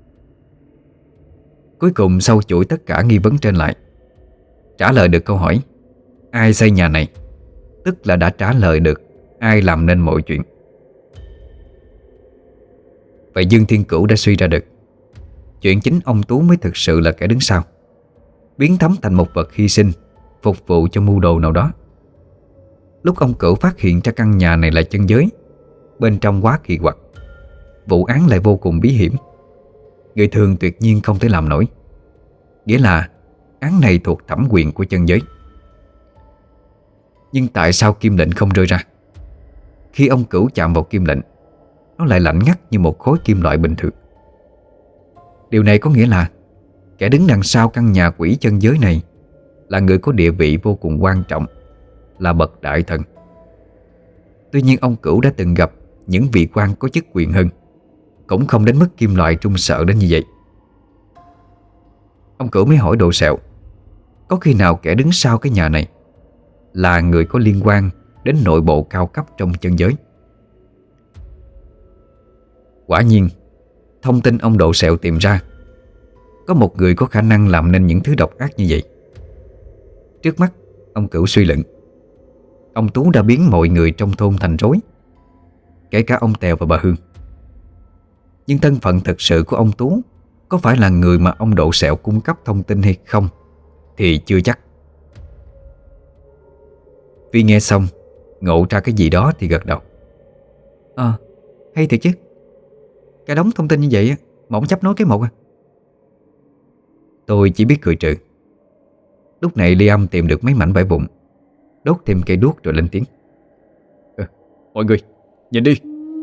Cuối cùng sau chuỗi tất cả nghi vấn trên lại, trả lời được câu hỏi ai xây nhà này, tức là đã trả lời được ai làm nên mọi chuyện. Vậy Dương Thiên Cửu đã suy ra được chuyện chính ông Tú mới thực sự là kẻ đứng sau, biến Thắm thành một vật hy sinh phục vụ cho mưu đồ nào đó. Lúc ông Cửu phát hiện ra căn nhà này là chân giới, bên trong quá kỳ quặc, vụ án lại vô cùng bí hiểm, người thường tuyệt nhiên không thể làm nổi. Nghĩa là án này thuộc thẩm quyền của chân giới. Nhưng tại sao kim lệnh không rơi ra? Khi ông Cửu chạm vào kim lệnh, nó lại lạnh ngắt như một khối kim loại bình thường. Điều này có nghĩa là kẻ đứng đằng sau căn nhà quỷ chân giới này là người có địa vị vô cùng quan trọng, là bậc đại thần. Tuy nhiên ông Cửu đã từng gặp những vị quan có chức quyền hơn, cũng không đến mức kim loại trung sợ đến như vậy. Ông Cửu mới hỏi Độ Sẹo, có khi nào kẻ đứng sau cái nhà này là người có liên quan đến nội bộ cao cấp trong chân giới? Quả nhiên, thông tin ông Độ Sẹo tìm ra, có một người có khả năng làm nên những thứ độc ác như vậy. Trước mắt, ông Cửu suy luận ông Tú đã biến mọi người trong thôn thành rối, kể cả ông Tèo và bà Hương. Nhưng thân phận thực sự của ông Tú có phải là người mà ông Độ Sẹo cung cấp thông tin hay không thì chưa chắc. Vì nghe xong, ngộ ra cái gì đó thì gật đầu. Ờ, à, hay thiệt chứ. Cả đống thông tin như vậy mà ông chấp nối cái một à? Tôi chỉ biết cười trừ. Lúc này Liam tìm được mấy mảnh vải vụn, đốt thêm cây đuốc rồi lên tiếng. à, Mọi người, nhìn đi.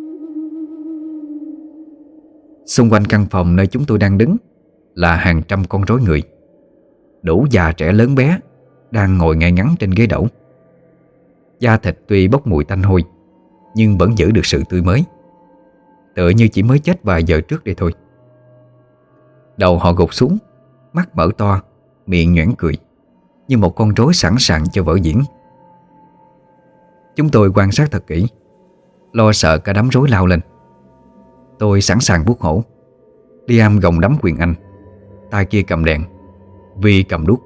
Xung quanh căn phòng nơi chúng tôi đang đứng là hàng trăm con rối người, đủ già trẻ lớn bé, đang ngồi ngay ngắn trên ghế đẩu. Da thịt tuy bốc mùi tanh hôi, nhưng vẫn giữ được sự tươi mới, tựa như chỉ mới chết vài giờ trước đây thôi. Đầu họ gục xuống, mắt mở to, miệng nhoẻn cười, như một con rối sẵn sàng cho vở diễn. Chúng tôi quan sát thật kỹ, lo sợ cả đám rối lao lên. Tôi sẵn sàng vuốt hổ. Liam gồng đấm quyền anh, tay kia cầm đèn, Vi cầm đuốc.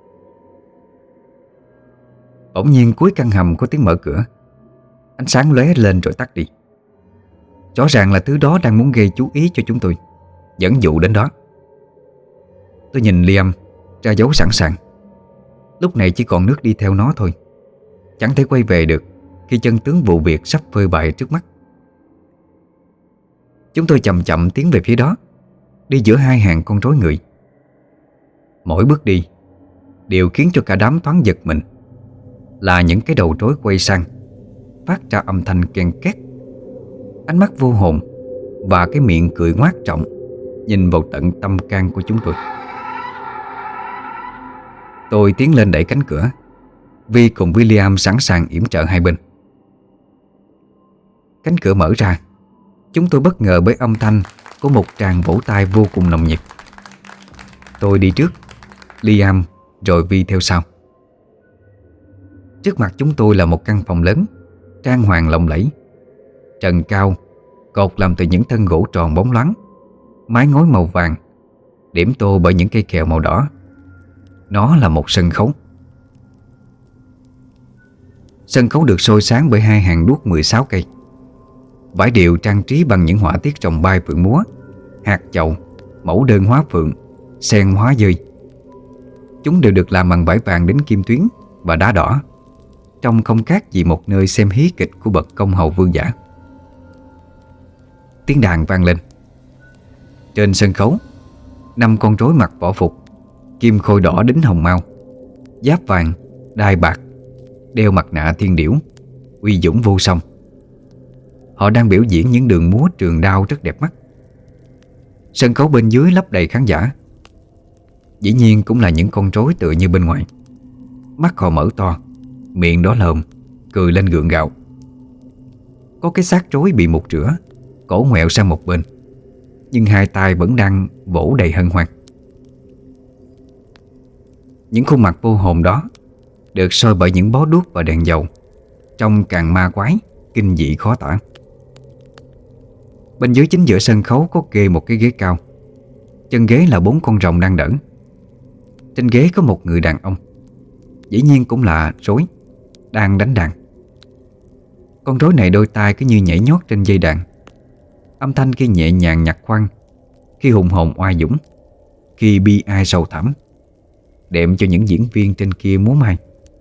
Bỗng nhiên cuối căn hầm có tiếng mở cửa. Ánh sáng lóe lên rồi tắt đi. Rõ ràng là thứ đó đang muốn gây chú ý cho chúng tôi, dẫn dụ đến đó. Tôi nhìn Liam, ra dấu sẵn sàng. Lúc này chỉ còn nước đi theo nó thôi, chẳng thể quay về được khi chân tướng vụ việc sắp phơi bày trước mắt. Chúng tôi chậm chậm tiến về phía đó, đi giữa hai hàng con rối người. Mỗi bước đi đều khiến cho cả đám thoáng giật mình, là những cái đầu rối quay sang, phát ra âm thanh ken két, ánh mắt vô hồn và cái miệng cười ngoác trọng nhìn vào tận tâm can của chúng tôi. Tôi tiến lên đẩy cánh cửa, Vi cùng William sẵn sàng yểm trợ hai bên. Cánh cửa mở ra, chúng tôi bất ngờ bởi âm thanh của một tràng vỗ tay vô cùng nồng nhiệt. Tôi đi trước, Liam rồi Vi theo sau. Trước mặt chúng tôi là một căn phòng lớn, trang hoàng lộng lẫy. Trần cao, cột làm từ những thân gỗ tròn bóng loáng, mái ngói màu vàng, điểm tô bởi những cây kèo màu đỏ. Nó là một sân khấu. Sân khấu được soi sáng bởi hai hàng đuốc mười sáu cây. Vải điệu trang trí bằng những họa tiết rồng bay phượng múa, hạt chậu, mẫu đơn hóa phượng, sen hóa dơi. Chúng đều được làm bằng vải vàng đính kim tuyến và đá đỏ, trông không khác gì một nơi xem hí kịch của bậc công hầu vương giả. Tiếng đàn vang lên. Trên sân khấu, năm con rối mặc võ phục, kim khôi đỏ đính hồng mao, giáp vàng, đai bạc, đeo mặt nạ thiên điểu, uy dũng vô song. Họ đang biểu diễn những đường múa trường đao rất đẹp mắt. Sân khấu bên dưới lấp đầy khán giả. Dĩ nhiên cũng là những con rối tựa như bên ngoài. Mắt họ mở to, miệng đỏ lồm, cười lên gượng gạo. Có cái xác rối bị mục rửa, cổ ngoẹo sang một bên, nhưng hai tay vẫn đang vỗ đầy hân hoan. Những khuôn mặt vô hồn đó được soi bởi những bó đuốc và đèn dầu, trông càng ma quái, kinh dị khó tả. Bên dưới chính giữa sân khấu có kê một cái ghế cao. Chân ghế là bốn con rồng đang đỡ. Trên ghế có một người đàn ông, dĩ nhiên cũng là rối, đang đánh đàn. Con rối này đôi tai cứ như nhảy nhót trên dây đàn. Âm thanh khi nhẹ nhàng nhặt khoăn, khi hùng hồn oai dũng, khi bi ai sầu thẳm, đệm cho những diễn viên trên kia múa mai.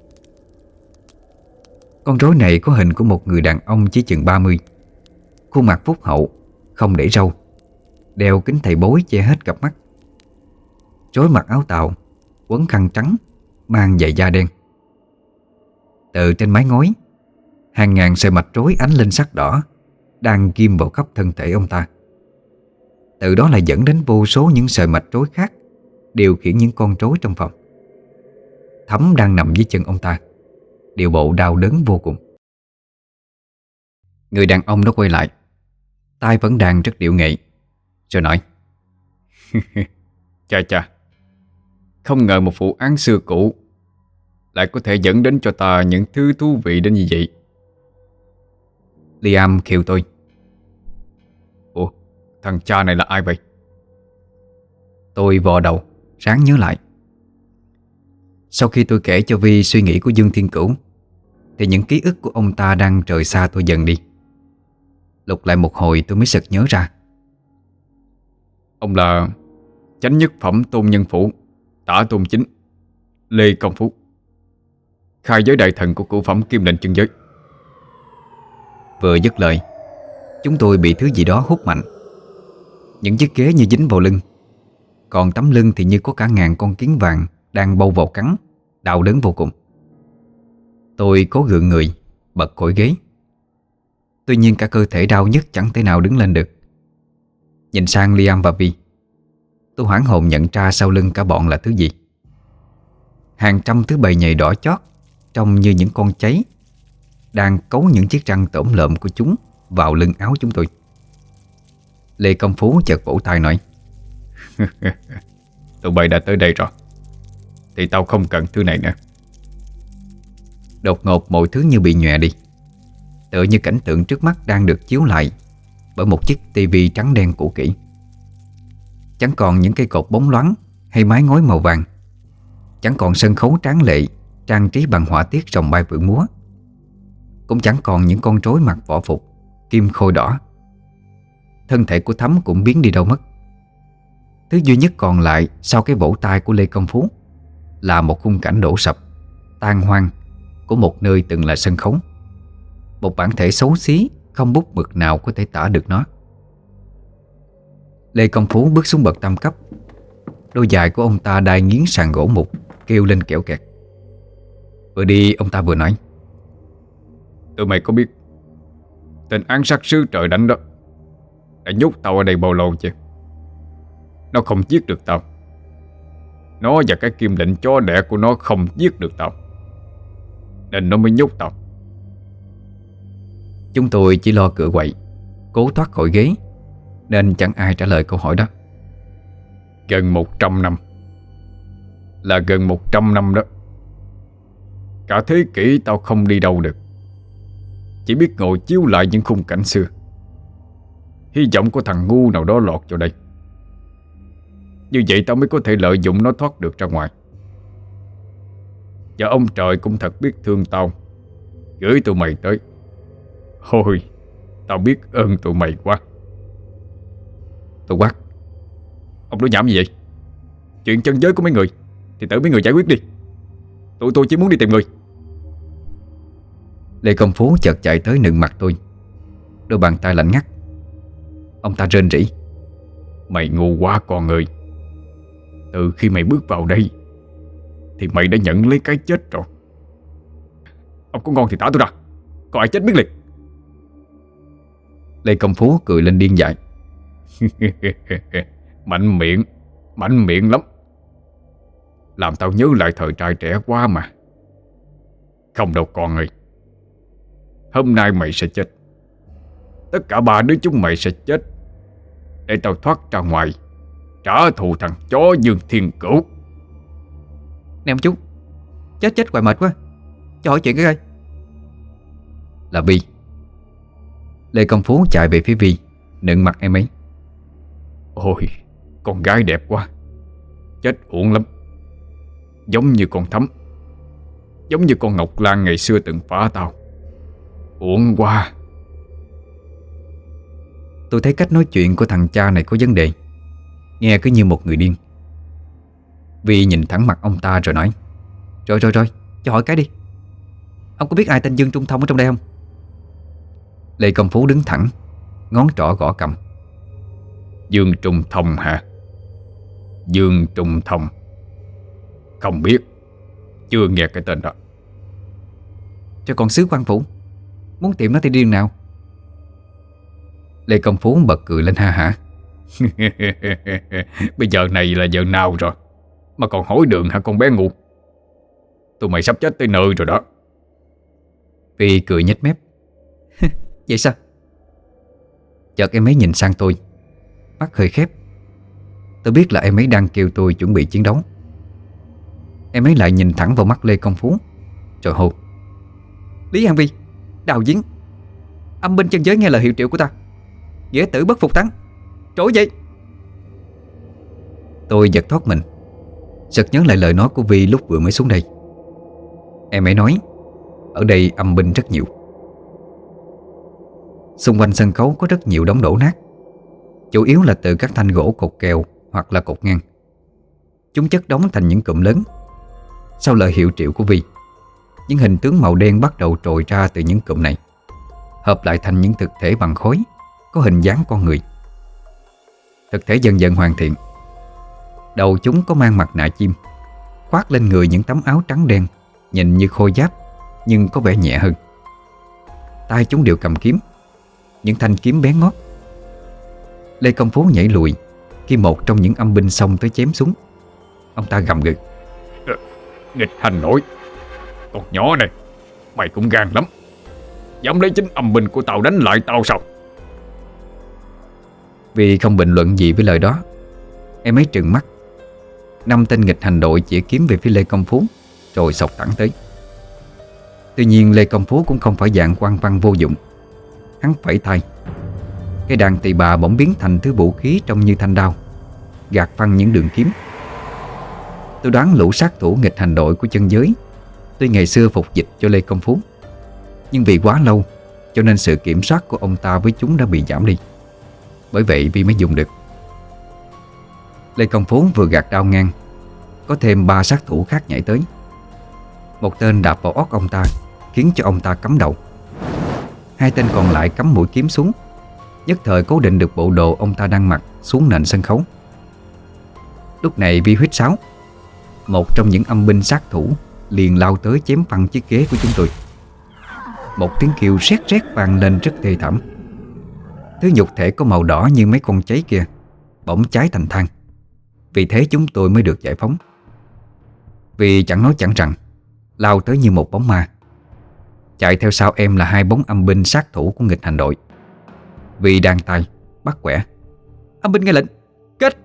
Con rối này có hình của một người đàn ông chỉ chừng ba mươi, khuôn mặt phúc hậu, không để râu, đeo kính thầy bói che hết cặp mắt. Rối mặc áo tàu, quấn khăn trắng, mang giày da đen. Từ trên mái ngói, hàng ngàn sợi mạch rối ánh lên sắc đỏ đang ghim vào khắp thân thể ông ta. Từ đó lại dẫn đến vô số những sợi mạch rối khác điều khiển những con rối trong phòng. Thắm đang nằm dưới chân ông ta, điệu bộ đau đớn vô cùng. Người đàn ông đó quay lại, tay vẫn đang rất điệu nghệ, rồi nói: Chà chà, không ngờ một vụ án xưa cũ lại có thể dẫn đến cho ta những thứ thú vị đến như vậy. Liam khiêu tôi: Ủa, thằng cha này là ai vậy? Tôi vò đầu, ráng nhớ lại. Sau khi tôi kể cho Vi suy nghĩ của Dương Thiên Cửu, thì những ký ức của ông ta đang rời xa tôi dần đi. Lục lại một hồi tôi mới sực nhớ ra. Ông là chánh nhất phẩm Tôn Nhân Phủ, Tả Tôn Chính, Lê Công Phú, khai giới đại thần của cửu phẩm Kim Lệnh Chân Giới. Vừa dứt lời, chúng tôi bị thứ gì đó hút mạnh. Những chiếc ghế như dính vào lưng, còn tấm lưng thì như có cả ngàn con kiến vàng đang bâu vào cắn, đau đớn vô cùng. Tôi cố gượng người, bật khỏi ghế. Tuy nhiên cả cơ thể đau nhức chẳng thể nào đứng lên được. Nhìn sang Liam và Vi, tôi hoảng hồn nhận ra sau lưng cả bọn là thứ gì. Hàng trăm thứ bầy nhầy đỏ chót, trông như những con cháy, đang cấu những chiếc răng tổm lợm của chúng vào lưng áo chúng tôi. Lê Công Phú chợt vỗ tay nói: Tụi bay đã tới đây rồi, thì tao không cần thứ này nữa. Đột ngột mọi thứ như bị nhòe đi, tựa như cảnh tượng trước mắt đang được chiếu lại bởi một chiếc tivi trắng đen cũ kỹ. Chẳng còn những cây cột bóng loáng hay mái ngói màu vàng, chẳng còn sân khấu tráng lệ trang trí bằng họa tiết rồng bay phượng múa, cũng chẳng còn những con rối mặc võ phục kim khôi đỏ. Thân thể của Thắm cũng biến đi đâu mất. Thứ duy nhất còn lại sau cái vỗ tay của Lê Công Phú là một khung cảnh đổ sập, tan hoang của một nơi từng là sân khấu. Một bản thể xấu xí, không bút mực nào có thể tả được nó. Lê Công Phú bước xuống bậc tam cấp. Đôi giày của ông ta đai nghiến sàn gỗ mục, kêu lên kẽo kẹt. Vừa đi ông ta vừa nói: Tụi mày có biết tên án sát sứ trời đánh đó đã nhốt tao ở đây bao lâu chưa? Nó không giết được tao. Nó và cái kim lệnh chó đẻ của nó không giết được tao. nên nó mới nhốt tao. Chúng tôi chỉ lo cựa quậy, cố thoát khỏi ghế, nên chẳng ai trả lời câu hỏi đó. Gần một trăm năm. Là gần một trăm năm đó. Cả thế kỷ tao không đi đâu được, chỉ biết ngồi chiếu lại những khung cảnh xưa, hy vọng có thằng ngu nào đó lọt vào đây. Như vậy tao mới có thể lợi dụng nó thoát được ra ngoài. Và ông trời cũng thật biết thương tao, gửi tụi mày tới. Thôi, tao biết ơn tụi mày quá. Tôi quát: Ông nói nhảm gì vậy? Chuyện chân giới của mấy người thì tự mấy người giải quyết đi. Tụi tôi chỉ muốn đi tìm người. Lê Công Phú chợt chạy tới nựng mặt tôi, đôi bàn tay lạnh ngắt. Ông ta rên rỉ: Mày ngu quá con người. Từ khi mày bước vào đây thì mày đã nhận lấy cái chết rồi. Ông có ngon thì tả tôi ra, còn ai chết biết liền. Lê Công Phú cười lên điên dại: Mạnh miệng, mạnh miệng lắm. Làm tao nhớ lại thời trai trẻ quá mà. Không đâu con ơi. Hôm nay mày sẽ chết. Tất cả ba đứa chúng mày sẽ chết, để tao thoát ra ngoài trả thù thằng chó Dương Thiên Cửu. Nè ông chú, chết chết hoài mệt quá, cho hỏi chuyện cái coi. Là Vi. Lê Công Phú chạy về phía Vi, nựng mặt em ấy: Ôi, con gái đẹp quá. Chết uổng lắm. Giống như con Thắm, giống như con Ngọc Lan ngày xưa từng phá tao. Uổng quá. Tôi thấy cách nói chuyện của thằng cha này có vấn đề, nghe cứ như một người điên. Vi nhìn thẳng mặt ông ta rồi nói: Rồi rồi rồi, cho hỏi cái đi. Ông có biết ai tên Dương Trung Thông ở trong đây không? Lê Công Phú đứng thẳng, ngón trỏ gõ cầm: Dương Trung Thông hả? Dương Trung Thông. Không biết, chưa nghe cái tên đó. Cho còn xứ Quan Phủ, muốn tìm nó thì đi đường nào? Lê Công Phú bật cười lên ha hả: Bây giờ này là giờ nào rồi mà còn hỏi đường hả con bé ngu? Tụi mày sắp chết tới nơi rồi đó. Vi cười nhếch mép: Vậy sao? Chợt em ấy nhìn sang tôi, mắt hơi khép. Tôi biết là em ấy đang kêu tôi chuẩn bị chiến đấu. Em ấy lại nhìn thẳng vào mắt Lê Công Phú, rồi hô: Lý An Vi, Đào Giếng, âm binh chân giới nghe lời hiệu triệu của ta, nghĩa tử bất phục thắng, trỗi dậy. Tôi giật thoát mình, sực nhớ lại lời nói của Vi lúc vừa mới xuống đây. Em ấy nói ở đây âm binh rất nhiều. Xung quanh sân khấu có rất nhiều đống đổ nát, chủ yếu là từ các thanh gỗ cột kèo hoặc là cột ngang. Chúng chất đóng thành những cụm lớn. Sau lời hiệu triệu của Vi, những hình tướng màu đen bắt đầu trồi ra từ những cụm này, hợp lại thành những thực thể bằng khối, có hình dáng con người. Thực thể dần dần hoàn thiện. Đầu chúng có mang mặt nạ chim, khoác lên người những tấm áo trắng đen, nhìn như khôi giáp nhưng có vẻ nhẹ hơn. Tay chúng đều cầm kiếm, những thanh kiếm bén ngót. Lê Công Phú nhảy lùi khi một trong những âm binh xông tới chém xuống. Ông ta gầm gừ: Nghịch hành nổi. Con nhỏ này, mày cũng gan lắm, dám lấy chính âm binh của tao đánh lại tao sao? Vì không bình luận gì với lời đó, em ấy trừng mắt. Năm tên nghịch hành đội chỉ kiếm về phía Lê Công Phú, rồi xộc thẳng tới. Tuy nhiên Lê Công Phú cũng không phải dạng quan văn vô dụng. Hắn phẩy tay, cái đàn tỳ bà bỗng biến thành thứ vũ khí trông như thanh đao, gạt phăng những đường kiếm. Tôi đoán lũ sát thủ nghịch hành đội của chân giới tuy ngày xưa phục dịch cho Lê Công Phú, nhưng vì quá lâu cho nên sự kiểm soát của ông ta với chúng đã bị giảm đi. Bởi vậy Vi mới dùng được. Lê Công Phú vừa gạt đao ngang, có thêm ba sát thủ khác nhảy tới. Một tên đạp vào ót ông ta, khiến cho ông ta cắm đầu. Hai tên còn lại cắm mũi kiếm xuống, nhất thời cố định được bộ đồ ông ta đang mặc xuống nền sân khấu. Lúc này Vi huýt sáo, một trong những âm binh sát thủ liền lao tới chém phăng chiếc ghế của chúng tôi. Một tiếng kêu rét rét vang lên rất thê thảm. Thứ nhục thể có màu đỏ như mấy con cháy kia bỗng cháy thành than. Vì thế chúng tôi mới được giải phóng. Vì chẳng nói chẳng rằng, lao tới như một bóng ma, Chạy theo sau em là hai bóng âm binh sát thủ của nghịch hành đội. Vì đang tay bắt quẻ. Âm binh nghe lệnh, kết.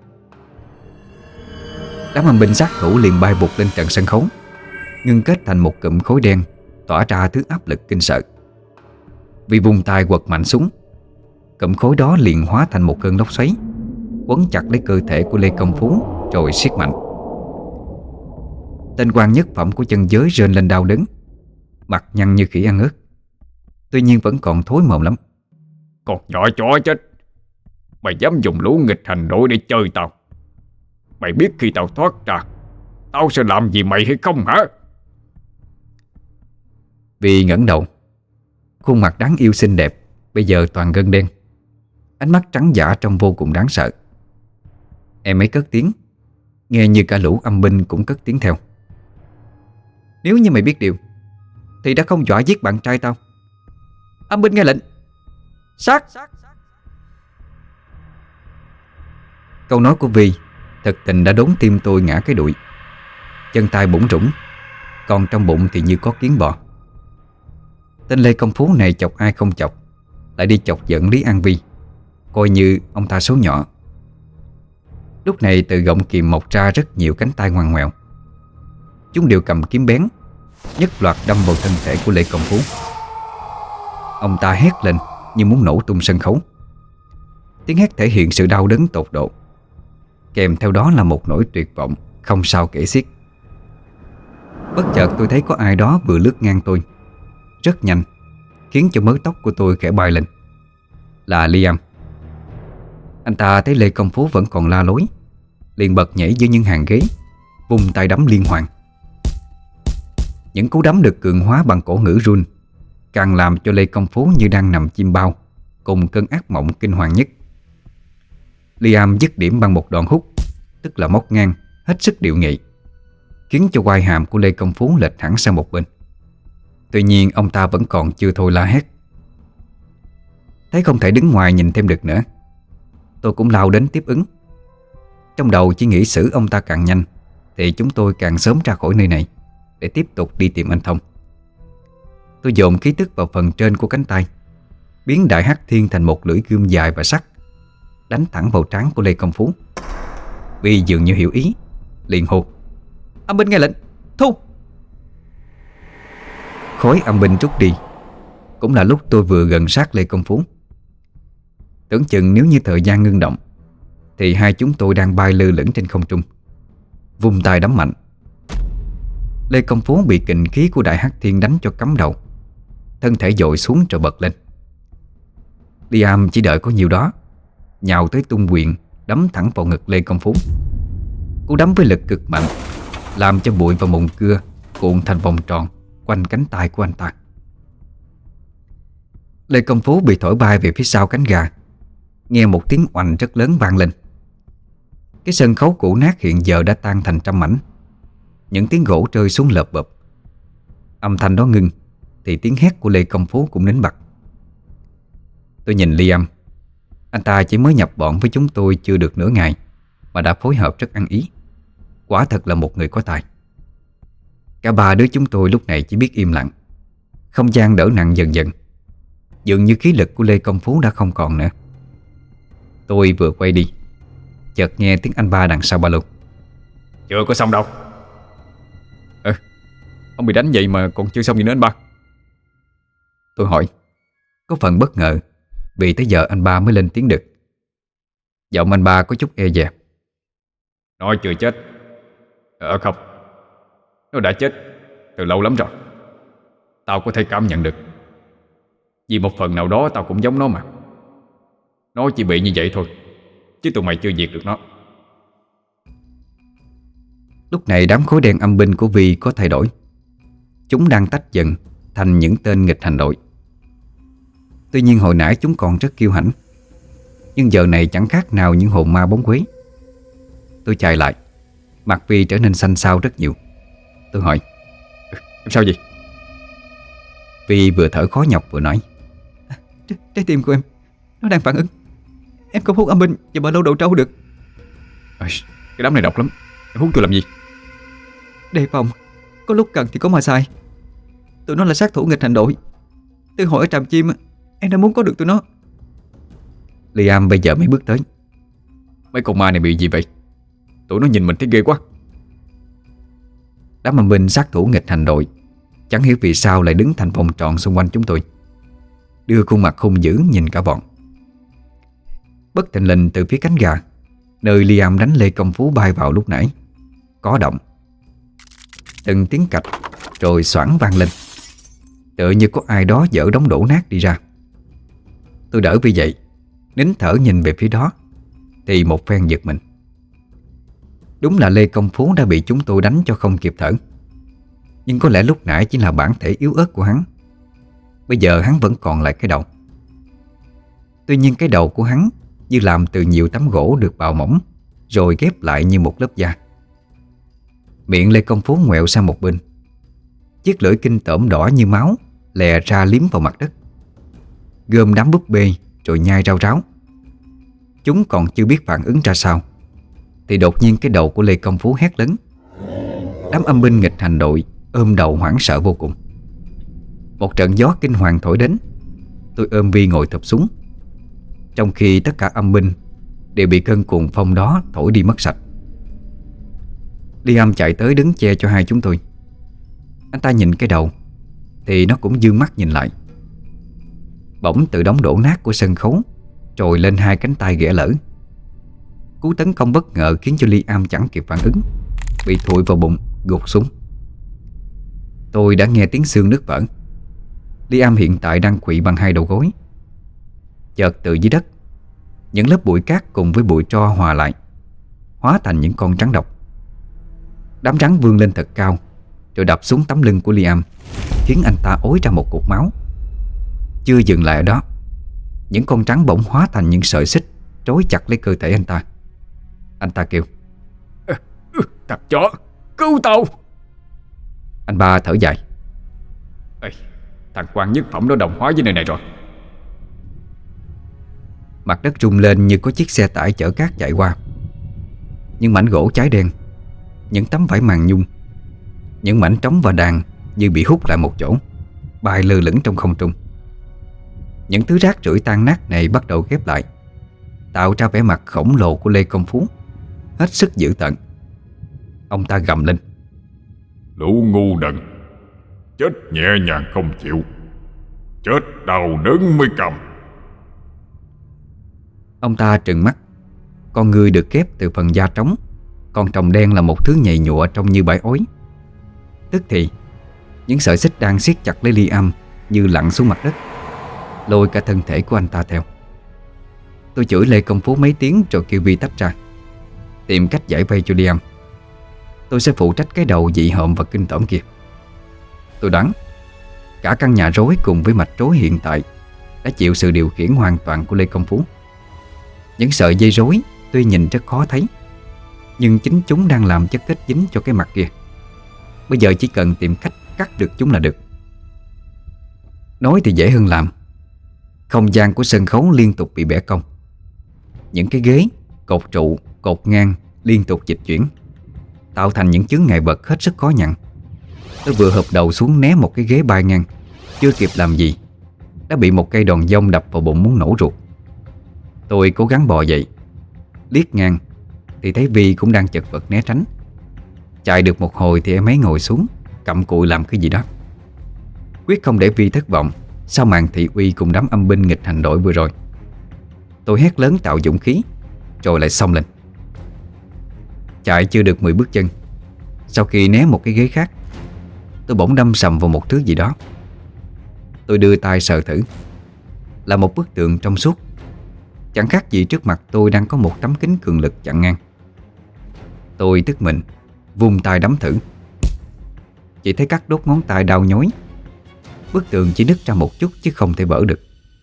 Đám âm binh sát thủ liền bay vụt lên trận sân khấu, ngưng kết thành một cụm khối đen, tỏa ra thứ áp lực kinh sợ. Vì vùng tay quật mạnh súng, cụm khối đó liền hóa thành một cơn lốc xoáy, quấn chặt lấy cơ thể của Lê Công Phú rồi siết mạnh. Tên quan nhất phẩm của chân giới rên lên đau đớn, mặt nhăn như khỉ ăn ớt. Tuy nhiên vẫn còn thối mồm lắm. Còn nhỏ chó chết, mày dám dùng lũ nghịch hành đội để chơi tao? Mày biết khi tao thoát ra tao sẽ làm gì mày hay không hả? Vì ngẩng đầu, khuôn mặt đáng yêu xinh đẹp bây giờ toàn gân đen, ánh mắt trắng dã trông vô cùng đáng sợ. Em ấy cất tiếng, nghe như cả lũ âm binh cũng cất tiếng theo. Nếu như mày biết điều thì đã không dọa giết bạn trai tao. Âm binh nghe lệnh, sát. Câu nói của Vi thực tình đã đốn tim tôi ngã cái đùi. Chân tay bủn rủn, còn trong bụng thì như có kiến bò. Tên Lê Công Phú này chọc ai không chọc, lại đi chọc giận Lý An Vi, coi như ông ta số nhỏ. Lúc này từ gọng kìm mọc ra rất nhiều cánh tay ngoằn ngoèo. Chúng đều cầm kiếm bén, nhất loạt đâm vào thân thể của Lê Công Phú. Ông ta hét lên như muốn nổ tung sân khấu. Tiếng hét thể hiện sự đau đớn tột độ, kèm theo đó là một nỗi tuyệt vọng không sao kể xiết. Bất chợt tôi thấy có ai đó vừa lướt ngang tôi rất nhanh, khiến cho mớ tóc của tôi khẽ bay lên. Là Liam. Anh ta thấy Lê Công Phú vẫn còn la lối, liền bật nhảy giữa những hàng ghế, vung tay đấm liên hoàn. Những cú đấm được cường hóa bằng cổ ngữ run, càng làm cho Lê Công Phú như đang nằm chim bao cùng cơn ác mộng kinh hoàng nhất. Liam dứt điểm bằng một đòn hút, tức là móc ngang, hết sức điệu nghệ, khiến cho quai hàm của Lê Công Phú lệch hẳn sang một bên. Tuy nhiên ông ta vẫn còn chưa thôi la hét. Thấy không thể đứng ngoài nhìn thêm được nữa, tôi cũng lao đến tiếp ứng. Trong đầu chỉ nghĩ xử ông ta càng nhanh thì chúng tôi càng sớm ra khỏi nơi này để tiếp tục đi tìm anh Thông. Tôi dồn khí tức vào phần trên của cánh tay, biến đại hắc thiên thành một lưỡi gươm dài và sắc, đánh thẳng vào trán của Lê Công Phú. Vì dường như hiểu ý, liền hô: Âm binh nghe lệnh, thu. Khối âm binh rút đi, cũng là lúc tôi vừa gần sát Lê Công Phú. Tưởng chừng nếu như thời gian ngưng động thì hai chúng tôi đang bay lơ lửng trên không trung, vung tay đấm mạnh. Lê Công Phú bị kình khí của đại hắc thiên đánh cho cắm đầu, thân thể dội xuống rồi bật lên. Liam chỉ đợi có nhiều đó, nhào tới tung quyền đấm thẳng vào ngực Lê Công Phú. Cú đấm với lực cực mạnh làm cho bụi và mụn cưa cuộn thành vòng tròn quanh cánh tay của anh ta. Lê Công Phú bị thổi bay về phía sau cánh gà, nghe một tiếng oành rất lớn vang lên. Cái sân khấu cũ nát hiện giờ đã tan thành trăm mảnh. Những tiếng gỗ rơi xuống lợp bợp. Âm thanh đó ngưng thì tiếng hét của Lê Công Phú cũng nín bặt. Tôi nhìn Liam. Anh ta chỉ mới nhập bọn với chúng tôi chưa được nửa ngày mà đã phối hợp rất ăn ý. Quả thật là một người có tài. Cả ba đứa chúng tôi lúc này chỉ biết im lặng. Không gian đỡ nặng dần dần, dường như khí lực của Lê Công Phú đã không còn nữa. Tôi vừa quay đi, chợt nghe tiếng anh ba đằng sau ba lô: Chưa có xong đâu. Ờ, ông bị đánh vậy mà còn chưa xong gì nữa anh ba? Tôi hỏi, có phần bất ngờ vì tới giờ anh ba mới lên tiếng được. Giọng anh ba có chút e dè: Nó chưa chết. Ờ không, nó đã chết từ lâu lắm rồi. Tao có thể cảm nhận được. Vì một phần nào đó tao cũng giống nó mà. Nó chỉ bị như vậy thôi, chứ tụi mày chưa diệt được nó. Lúc này đám khối đen âm binh của Vi có thay đổi. Chúng đang tách dần thành những tên nghịch hành đội. Tuy nhiên hồi nãy chúng còn rất kiêu hãnh, nhưng giờ này chẳng khác nào những hồn ma bóng quế. Tôi chạy lại, mặt Vi trở nên xanh xao rất nhiều. Tôi hỏi: Em sao vậy? Vi vừa thở khó nhọc vừa nói: à, trái, trái tim của em nó đang phản ứng. Em không hút âm binh và bờ lâu đầu trâu được. À, cái đám này độc lắm. Em hút tôi làm gì? Đề phòng, có lúc cần thì có mà sai. Tụi nó là sát thủ nghịch hành đội. Từ hồi ở trạm chim em đã muốn có được tụi nó. Liam bây giờ mới bước tới. Mấy con ma này bị gì vậy? Tụi nó nhìn mình thấy ghê quá. Đám âm binh sát thủ nghịch hành đội chẳng hiểu vì sao lại đứng thành vòng tròn xung quanh chúng tôi, đưa khuôn mặt hung dữ nhìn cả bọn. Bất thình lình từ phía cánh gà, nơi Liam đánh Lê Công Phú bay vào lúc nãy, có động. Từng tiếng cạch rồi xoảng vang lên, tựa như có ai đó dỡ đống đổ nát đi ra. Tôi đỡ vì vậy, nín thở nhìn về phía đó, thì một phen giật mình. Đúng là Lê Công Phú đã bị chúng tôi đánh cho không kịp thở. Nhưng có lẽ lúc nãy chỉ là bản thể yếu ớt của hắn. Bây giờ hắn vẫn còn lại cái đầu. Tuy nhiên cái đầu của hắn như làm từ nhiều tấm gỗ được bào mỏng, rồi ghép lại như một lớp da. Miệng Lê Công Phú ngoẹo sang một bên, chiếc lưỡi kinh tởm đỏ như máu lè ra liếm vào mặt đất, gom đám búp bê rồi nhai rau ráo. Chúng còn chưa biết phản ứng ra sao thì đột nhiên cái đầu của Lê Công Phú hét lớn. Đám âm binh nghịch hành đội ôm đầu hoảng sợ vô cùng. Một trận gió kinh hoàng thổi đến, tôi ôm Vi ngồi thụp xuống, trong khi tất cả âm binh đều bị cơn cuồng phong đó thổi đi mất sạch. Liam chạy tới đứng che cho hai chúng tôi. Anh ta nhìn cái đầu thì nó cũng dương mắt nhìn lại. Bỗng từ đống đổ nát của sân khấu trồi lên hai cánh tay ghẻ lỡ. Cú tấn công bất ngờ khiến cho Liam chẳng kịp phản ứng, bị thụi vào bụng, gục xuống. Tôi đã nghe tiếng xương nứt vỡ. Liam hiện tại đang khuỵu bằng hai đầu gối. Chợt từ dưới đất, những lớp bụi cát cùng với bụi tro hòa lại, hóa thành những con rắn độc. Đám rắn vươn lên thật cao, rồi đập xuống tấm lưng của Liam, khiến anh ta ối ra một cục máu. Chưa dừng lại ở đó, những con rắn bỗng hóa thành những sợi xích trói chặt lấy cơ thể anh ta. Anh ta kêu: Thằng chó, cứu tao! Anh ba thở dài: Ê, thằng quan nhất phẩm đó đồng hóa với nơi này rồi. Mặt đất rung lên như có chiếc xe tải chở cát chạy qua. Những mảnh gỗ cháy đen, những tấm vải màn nhung, những mảnh trống và đàn như bị hút lại một chỗ, bay lơ lửng trong không trung. Những thứ rác rưởi tan nát này bắt đầu ghép lại, tạo ra vẻ mặt khổng lồ của Lê Công Phú, hết sức dữ tợn. Ông ta gầm lên: Lũ ngu đần, chết nhẹ nhàng không chịu, chết đau đớn mới cầm. Ông ta trừng mắt, con người được ghép từ phần da trống, còn tròng đen là một thứ nhầy nhụa trông như bãi ối. Tức thì những sợi xích đang siết chặt lấy Liam như lặn xuống mặt đất, lôi cả thân thể của anh ta theo. Tôi chửi Lê Công Phú mấy tiếng rồi kêu Vi tách ra, tìm cách giải vây cho Liam. Tôi sẽ phụ trách cái đầu dị hợm và kinh tởm kia. Tôi đoán cả căn nhà rối cùng với mạch rối hiện tại đã chịu sự điều khiển hoàn toàn của Lê Công Phú. Những sợi dây rối tuy nhìn rất khó thấy, nhưng chính chúng đang làm chất kết dính cho cái mặt kia. Bây giờ chỉ cần tìm cách cắt được chúng là được. Nói thì dễ hơn làm. Không gian của sân khấu liên tục bị bẻ cong. Những cái ghế, cột trụ, cột ngang liên tục dịch chuyển, tạo thành những chướng ngại vật hết sức khó nhằn. Tôi vừa hợp đầu xuống né một cái ghế bay ngang, chưa kịp làm gì đã bị một cây đòn dông đập vào bụng muốn nổ ruột. Tôi cố gắng bò dậy, liếc ngang thì thấy Vi cũng đang chật vật né tránh. Chạy được một hồi thì em ấy ngồi xuống cặm cụi làm cái gì đó. Quyết không để Vi thất vọng sau màn thị uy cùng đám âm binh nghịch hành đội vừa rồi. Tôi hét lớn tạo dũng khí, rồi lại xông lên. Chạy chưa được mười bước chân, sau khi né một cái ghế khác, tôi bỗng đâm sầm vào một thứ gì đó. Tôi đưa tay sờ thử, là một bức tượng trong suốt. Chẳng khác gì trước mặt tôi đang có một tấm kính cường lực chặn ngang. Tôi tức mình, vung tay đấm thử. Chỉ thấy các đốt ngón tay đau nhói. Bức tường chỉ nứt ra một chút chứ không thể vỡ được.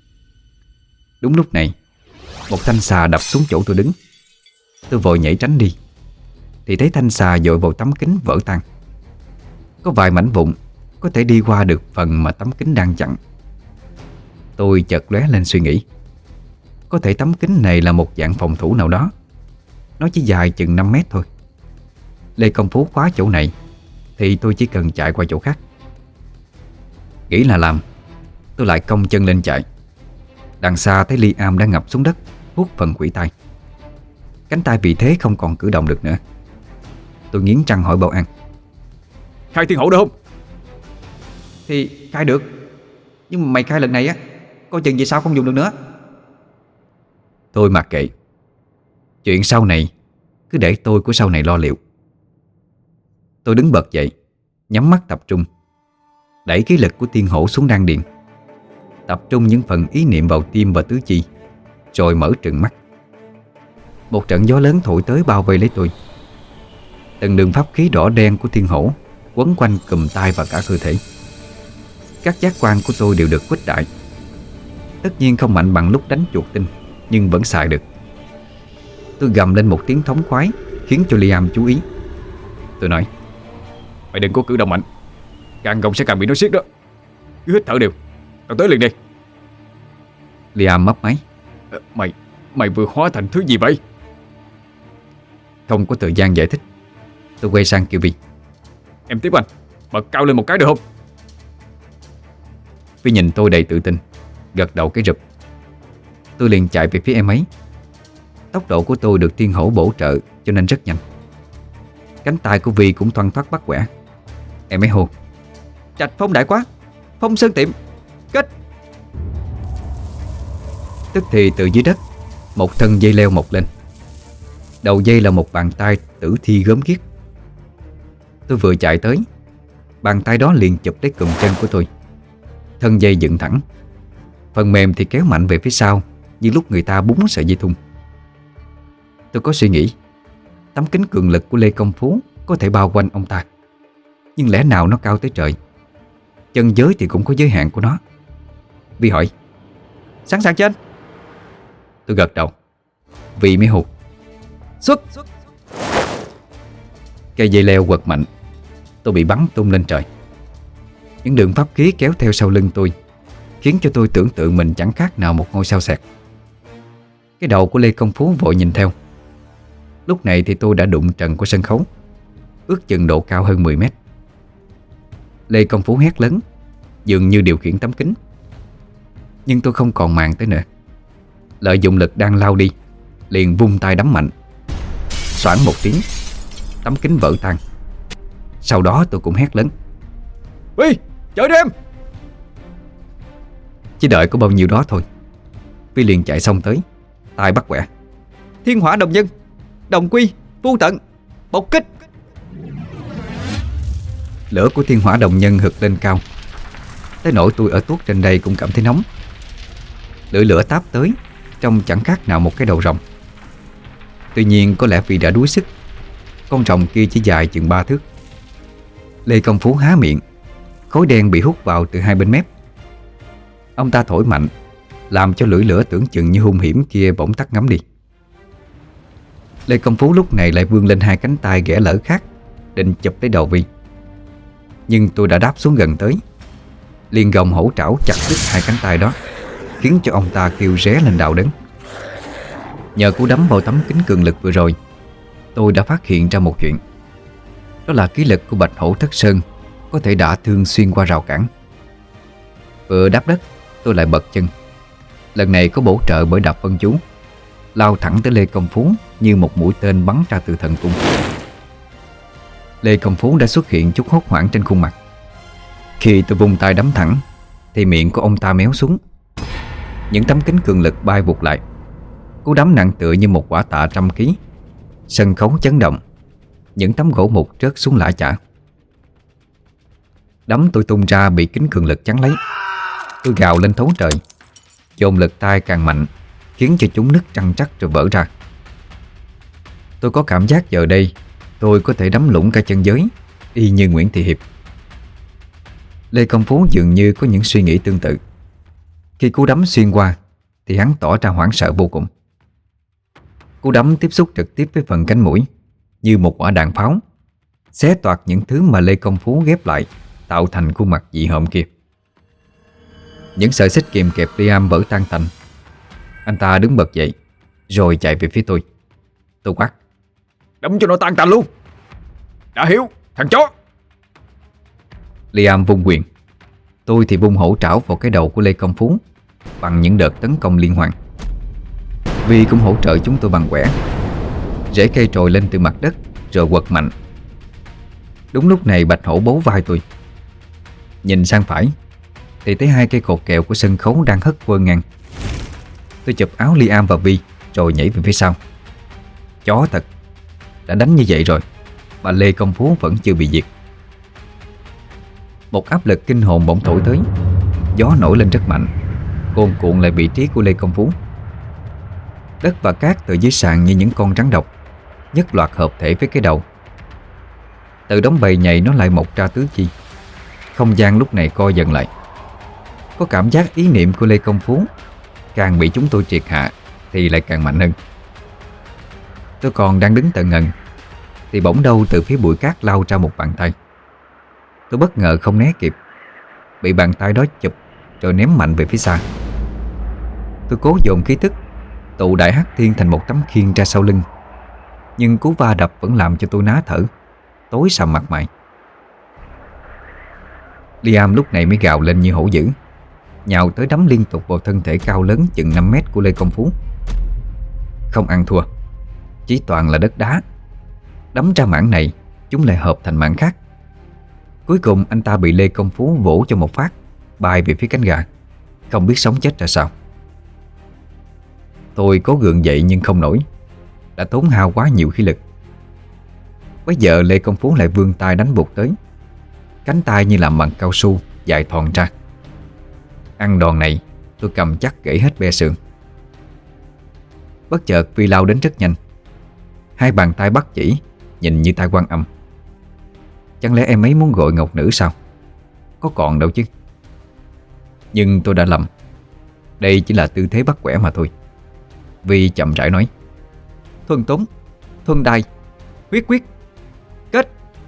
Đúng lúc này, một thanh xà đập xuống chỗ tôi đứng. Tôi vội nhảy tránh đi, thì thấy thanh xà dội vào tấm kính vỡ tan. Có vài mảnh vụn có thể đi qua được phần mà tấm kính đang chặn. Tôi chợt lóe lên suy nghĩ, có thể tấm kính này là một dạng phòng thủ nào đó. Nó chỉ dài chừng năm mét thôi. Lê Công Phú khóa chỗ này thì tôi chỉ cần chạy qua chỗ khác. Nghĩ là làm, tôi lại cong chân lên chạy. Đằng xa thấy Liam đã ngập xuống đất, hút phần khuỷu tay. Cánh tay vì thế không còn cử động được nữa. Tôi nghiến răng hỏi bảo an: Khai thiên hổ được không? Thì khai được, nhưng mà mày khai lần này á, coi chừng về sau không dùng được nữa. Tôi mặc kệ. Chuyện sau này cứ để tôi của sau này lo liệu. Tôi đứng bật dậy, nhắm mắt tập trung, đẩy khí lực của tiên hổ xuống đan điền, tập trung những phần ý niệm vào tim và tứ chi, rồi mở trừng mắt. Một trận gió lớn thổi tới bao vây lấy tôi. Từng đường pháp khí đỏ đen của thiên hổ quấn quanh cùm tay và cả cơ thể. Các giác quan của tôi đều được khuếch đại. Tất nhiên không mạnh bằng lúc đánh chuột tinh, nhưng vẫn xài được. Tôi gầm lên một tiếng thống khoái, khiến cho Liam chú ý. Tôi nói: Mày đừng có cử động mạnh, càng gồng sẽ càng bị nó siết đó. Cứ hít thở đều, tao tới liền đi. Liam mấp máy: ờ, Mày, mày vừa hóa thành thứ gì vậy? Không có thời gian giải thích, tôi quay sang kêu Vi: Em tiếp anh, bật cao lên một cái được không? Vi nhìn tôi đầy tự tin, gật đầu cái rụp. Tôi liền chạy về phía em ấy. Tốc độ của tôi được thiên hổ bổ trợ cho nên rất nhanh. Cánh tay của Vi cũng thoăn thoắt bắt quẻ. Em ấy hô: Trạch phong đại quá, phong sơn tiệm, kết. Tức thì từ dưới đất, một thân dây leo mọc lên. Đầu dây là một bàn tay tử thi gớm ghiếc. Tôi vừa chạy tới, bàn tay đó liền chụp lấy cùm chân của tôi. Thân dây dựng thẳng, phần mềm thì kéo mạnh về phía sau, như lúc người ta búng sợi dây thun. Tôi có suy nghĩ, tấm kính cường lực của Lê Công Phú có thể bao quanh ông ta, nhưng lẽ nào nó cao tới trời? Chân giới thì cũng có giới hạn của nó. Vi hỏi: Sẵn sàng trên. Tôi gật đầu. Vi mới hụt: Xuất. Cây dây leo quật mạnh, tôi bị bắn tung lên trời. Những đường pháp khí kéo theo sau lưng tôi, khiến cho tôi tưởng tượng mình chẳng khác nào một ngôi sao xẹt. Cái đầu của Lê Công Phú vội nhìn theo. Lúc này thì tôi đã đụng trần của sân khấu, ước chừng độ cao hơn mười mét. Lê Công Phú hét lớn, dường như điều khiển tấm kính. Nhưng tôi không còn màng tới nữa. Lợi dụng lực đang lao đi, liền vung tay đấm mạnh. Xoảng một tiếng, tấm kính vỡ tan. Sau đó tôi cũng hét lớn: Vi, chờ đi em! Chỉ đợi có bao nhiêu đó thôi, Vi liền chạy xong tới, tay bắt quẻ: Thiên hỏa đồng nhân, đồng quy, vô tận, bộc kích. Lửa của thiên hỏa đồng nhân hực lên cao, tới nỗi tôi ở tuốt trên đây cũng cảm thấy nóng. Lưỡi lửa táp tới, trông chẳng khác nào một cái đầu rồng. Tuy nhiên có lẽ vì đã đuối sức, con rồng kia chỉ dài chừng ba thước. Lê Công Phú há miệng, khói đen bị hút vào từ hai bên mép. Ông ta thổi mạnh, làm cho lưỡi lửa tưởng chừng như hung hiểm kia bỗng tắt ngấm đi. Lê Công Phú lúc này lại vươn lên hai cánh tay ghẻ lỡ khác, định chụp lấy đầu Vi. Nhưng tôi đã đáp xuống gần tới, liền gồng hổ trảo chặt đứt hai cánh tay đó, khiến cho ông ta kêu ré lên đau đớn. Nhờ cú đấm vào tấm kính cường lực vừa rồi, tôi đã phát hiện ra một chuyện. Đó là khí lực của Bạch Hổ Thất Sơn có thể đả thương xuyên qua rào cản. Vừa đáp đất, tôi lại bật chân. Lần này có bổ trợ bởi Đạp Vân Chú, lao thẳng tới Lê Công Phú như một mũi tên bắn ra từ thần cung. Lê Công Phú đã xuất hiện chút hốt hoảng trên khuôn mặt. Khi tôi vung tay đấm thẳng thì miệng của ông ta méo xuống. Những tấm kính cường lực bay vụt lại. Cú đấm nặng tựa như một quả tạ trăm ký. Sân khấu chấn động, những tấm gỗ mục rớt xuống lã chả. Đấm tôi tung ra bị kính cường lực chắn lấy. Tôi gào lên thấu trời, dồn lực tay càng mạnh, khiến cho chúng nứt răng rắc rồi vỡ ra. Tôi có cảm giác giờ đây tôi có thể đấm lũng cả chân giới, y như Nguyễn Thị Hiệp. Lê Công Phú dường như có những suy nghĩ tương tự. Khi cú đấm xuyên qua thì hắn tỏ ra hoảng sợ vô cùng. Cú đấm tiếp xúc trực tiếp với phần cánh mũi, như một quả đạn pháo, xé toạc những thứ mà Lê Công Phú ghép lại, tạo thành khuôn mặt dị hợm kia. Những sợi xích kìm kẹp Liam vỡ tan tành. Anh ta đứng bật dậy, rồi chạy về phía tôi. Tôi quát: Đấm cho nó tan tành luôn! Đã hiểu, thằng chó! Liam vung quyền. Tôi thì vung hổ trảo vào cái đầu của Lê Công Phú bằng những đợt tấn công liên hoàn. Vi cũng hỗ trợ chúng tôi bằng quẻ. Rễ cây trồi lên từ mặt đất rồi quật mạnh. Đúng lúc này Bạch Hổ bấu vai tôi. Nhìn sang phải thì thấy hai cây cột kèo của sân khấu đang hất quơ ngang. Tôi chụp áo Liam và Vi rồi nhảy về phía sau. Chó thật, đã đánh như vậy rồi mà Lê Công Phú vẫn chưa bị diệt. Một áp lực kinh hồn bỗng thổi tới. Gió nổi lên rất mạnh, cuồn cuộn lại vị trí của Lê Công Phú. Đất và cát từ dưới sàn như những con rắn độc nhất loạt hợp thể với cái đầu. Từ đống bầy nhầy nó lại mọc ra tứ chi. Không gian lúc này co dần lại. Có cảm giác ý niệm của Lê Công Phú càng bị chúng tôi triệt hạ thì lại càng mạnh hơn. Tôi còn đang đứng tận ngần thì bỗng đâu từ phía bụi cát lao ra một bàn tay. Tôi bất ngờ không né kịp, bị bàn tay đó chụp rồi ném mạnh về phía xa. Tôi cố dồn khí tức tụ đại hắc thiên thành một tấm khiên ra sau lưng, nhưng cú va đập vẫn làm cho tôi ná thở, tối sầm mặt mày. Liam lúc này mới gào lên như hổ dữ, nhào tới đấm liên tục vào thân thể cao lớn chừng năm mét của Lê Công Phú. Không ăn thua, chỉ toàn là đất đá. Đấm ra mảng này, chúng lại hợp thành mảng khác. Cuối cùng anh ta bị Lê Công Phú vỗ cho một phát, bay về phía cánh gà, không biết sống chết ra sao. Tôi cố gượng dậy nhưng không nổi, đã tốn hao quá nhiều khí lực. Bây giờ Lê Công Phú lại vươn tay đánh vụt tới. Cánh tay như làm bằng cao su dài thòn ra. Ăn đòn này tôi cầm chắc gãy hết be sườn. Bất chợt Vi lao đến rất nhanh. Hai bàn tay bắt chỉ, nhìn như tay Quan Âm. Chẳng lẽ em ấy muốn gọi ngọc nữ sao? Có còn đâu chứ. Nhưng tôi đã lầm. Đây chỉ là tư thế bắt quẻ mà thôi. Vi chậm rãi nói: Thuần túng, thuần đài, huyết quyết, kết.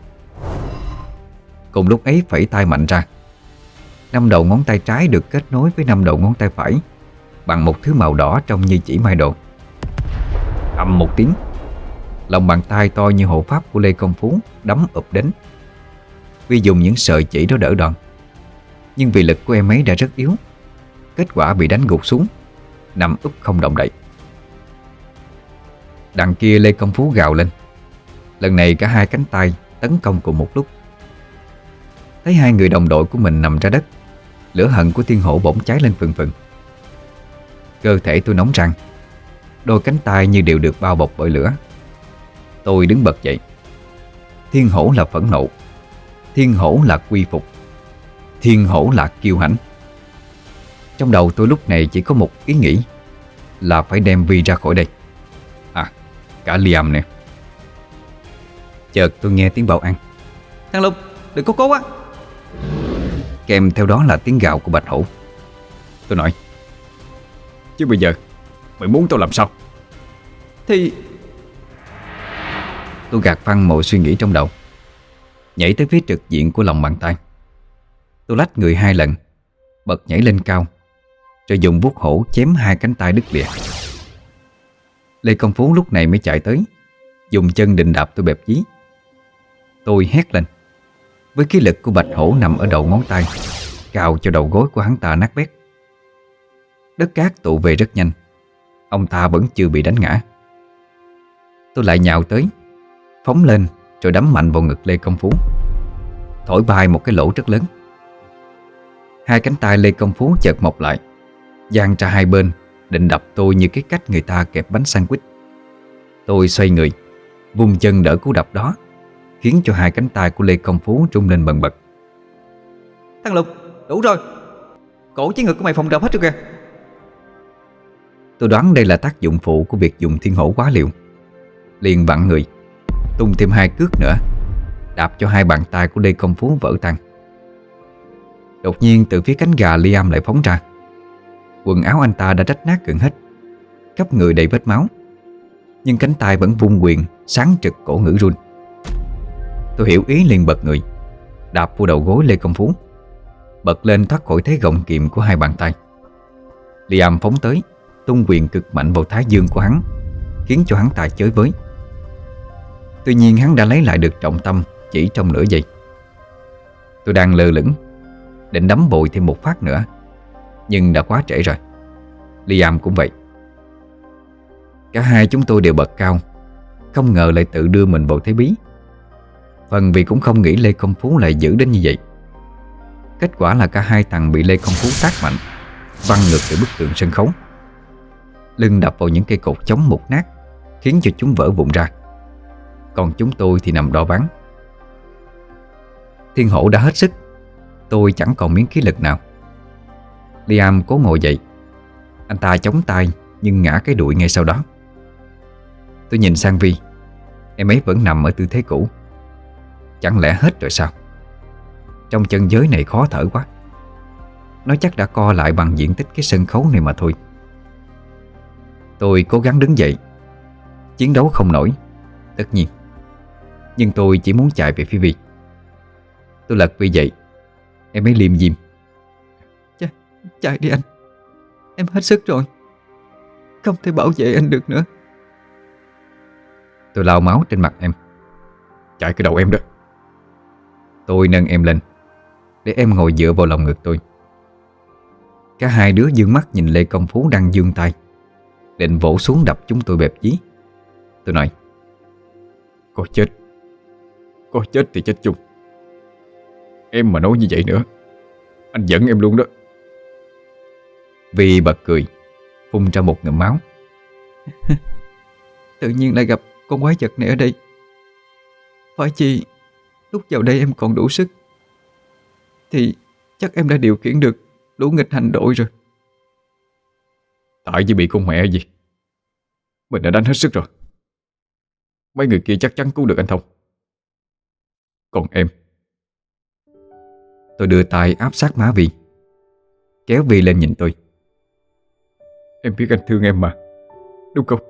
Cùng lúc ấy phẩy tay mạnh ra. Năm đầu ngón tay trái được kết nối với năm đầu ngón tay phải bằng một thứ màu đỏ trông như chỉ mai đồ. Ầm một tiếng, lòng bàn tay to như hộ pháp của Lê Công Phú đấm ụp đến. Vi dùng những sợi chỉ đó đỡ đòn, nhưng vì lực của em ấy đã rất yếu, kết quả bị đánh gục xuống, nằm úp không động đậy. Đằng kia Lê Công Phú gào lên. Lần này cả hai cánh tay tấn công cùng một lúc. Thấy hai người đồng đội của mình nằm ra đất, lửa hận của Thiên Hổ bỗng cháy lên phừng phừng. Cơ thể tôi nóng rang, đôi cánh tay như đều được bao bọc bởi lửa. Tôi đứng bật dậy. Thiên Hổ là phẫn nộ, Thiên Hổ là quy phục, Thiên Hổ là kiêu hãnh. Trong đầu tôi lúc này chỉ có một ý nghĩ là phải đem Vi ra khỏi đây. À, cả Liam nè. Chợt tôi nghe tiếng bảo an: Thằng Lục, đừng có cố quá. Kèm theo đó là tiếng gào của Bạch Hổ. Tôi nói: Chứ bây giờ mày muốn tao làm sao? Thì Tôi gạt phăng mọi suy nghĩ trong đầu, nhảy tới phía trực diện của lòng bàn tay. Tôi lách người hai lần, bật nhảy lên cao, rồi dùng vuốt hổ chém hai cánh tay đứt lìa. Lê Công Phú lúc này mới chạy tới, dùng chân định đạp tôi bẹp dí. Tôi hét lên. Với khí lực của Bạch Hổ nằm ở đầu ngón tay, cào cho đầu gối của hắn ta nát bét. Đất cát tụ về rất nhanh, ông ta vẫn chưa bị đánh ngã. Tôi lại nhào tới, phóng lên rồi đấm mạnh vào ngực Lê Công Phú, thổi bay một cái lỗ rất lớn. Hai cánh tay Lê Công Phú chợt mọc lại, dang ra hai bên, định đập tôi như cái cách người ta kẹp bánh sandwich. Tôi xoay người, vung chân đỡ cú đập đó, khiến cho hai cánh tay của Lê Công Phú rung lên bần bật. Thằng Lục, đủ rồi. Cổ với ngực của mày phòng rộng hết rồi kìa. Tôi đoán đây là tác dụng phụ của việc dùng Thiên Hổ quá liều. Liền vặn người, tung thêm hai cước nữa, đạp cho hai bàn tay của Lê Công Phú vỡ tan. Đột nhiên từ phía cánh gà Liam lại phóng ra. Quần áo anh ta đã rách nát gần hết, khắp người đầy vết máu, nhưng cánh tay vẫn vung quyền sáng trực cổ ngữ run. Tôi hiểu ý liền bật người, đạp vô đầu gối Lê Công Phú, bật lên thoát khỏi thế gọng kiềm của hai bàn tay. Liam phóng tới, tung quyền cực mạnh vào thái dương của hắn, khiến cho hắn ta chới với. Tuy nhiên hắn đã lấy lại được trọng tâm chỉ trong nửa giây. Tôi đang lơ lửng, định đấm bụi thêm một phát nữa, nhưng đã quá trễ rồi. Liam cũng vậy. Cả hai chúng tôi đều bật cao, không ngờ lại tự đưa mình vào thế bí. Phần vì cũng không nghĩ Lê Công Phú lại dữ đến như vậy. Kết quả là cả hai thằng bị Lê Công Phú tát mạnh, văng ngược từ bức tường sân khấu. Lưng đập vào những cây cột chống mục nát, khiến cho chúng vỡ vụn ra. Còn chúng tôi thì nằm đo ván. Thiên hổ đã hết sức, tôi chẳng còn miếng khí lực nào. Liam cố ngồi dậy. Anh ta chống tay nhưng ngã cái đuổi ngay sau đó. Tôi nhìn sang Vi. Em ấy vẫn nằm ở tư thế cũ. Chẳng lẽ hết rồi sao? Trong chân giới này khó thở quá. Nó chắc đã co lại bằng diện tích cái sân khấu này mà thôi. Tôi cố gắng đứng dậy. Chiến đấu không nổi, tất nhiên. Nhưng tôi chỉ muốn chạy về phía Vi. Tôi lật Vi dậy. Em ấy liêm diêm. Ch Chạy đi anh. Em hết sức rồi. Không thể bảo vệ anh được nữa. Tôi lau máu trên mặt em. Chạy cái đầu em đó. Tôi nâng em lên để em ngồi dựa vào lòng ngực tôi. Cả hai đứa dương mắt nhìn Lê Công Phú đang giương tay, định vỗ xuống đập chúng tôi bẹp dí. Tôi nói: Có chết, có chết thì chết chung. Em mà nói như vậy nữa, anh giận em luôn đó. Vi bật cười, phun ra một ngụm máu. Tự nhiên lại gặp con quái vật này ở đây. Phải chi lúc vào đây em còn đủ sức thì chắc em đã điều khiển được đủ nghịch hành đội rồi. Tại vì bị con mẹ gì, mình đã đánh hết sức rồi. Mấy người kia chắc chắn cứu được anh Thông. Còn em... Tôi đưa tay áp sát má Vi, kéo Vi lên nhìn tôi. Em biết anh thương em mà, đúng không?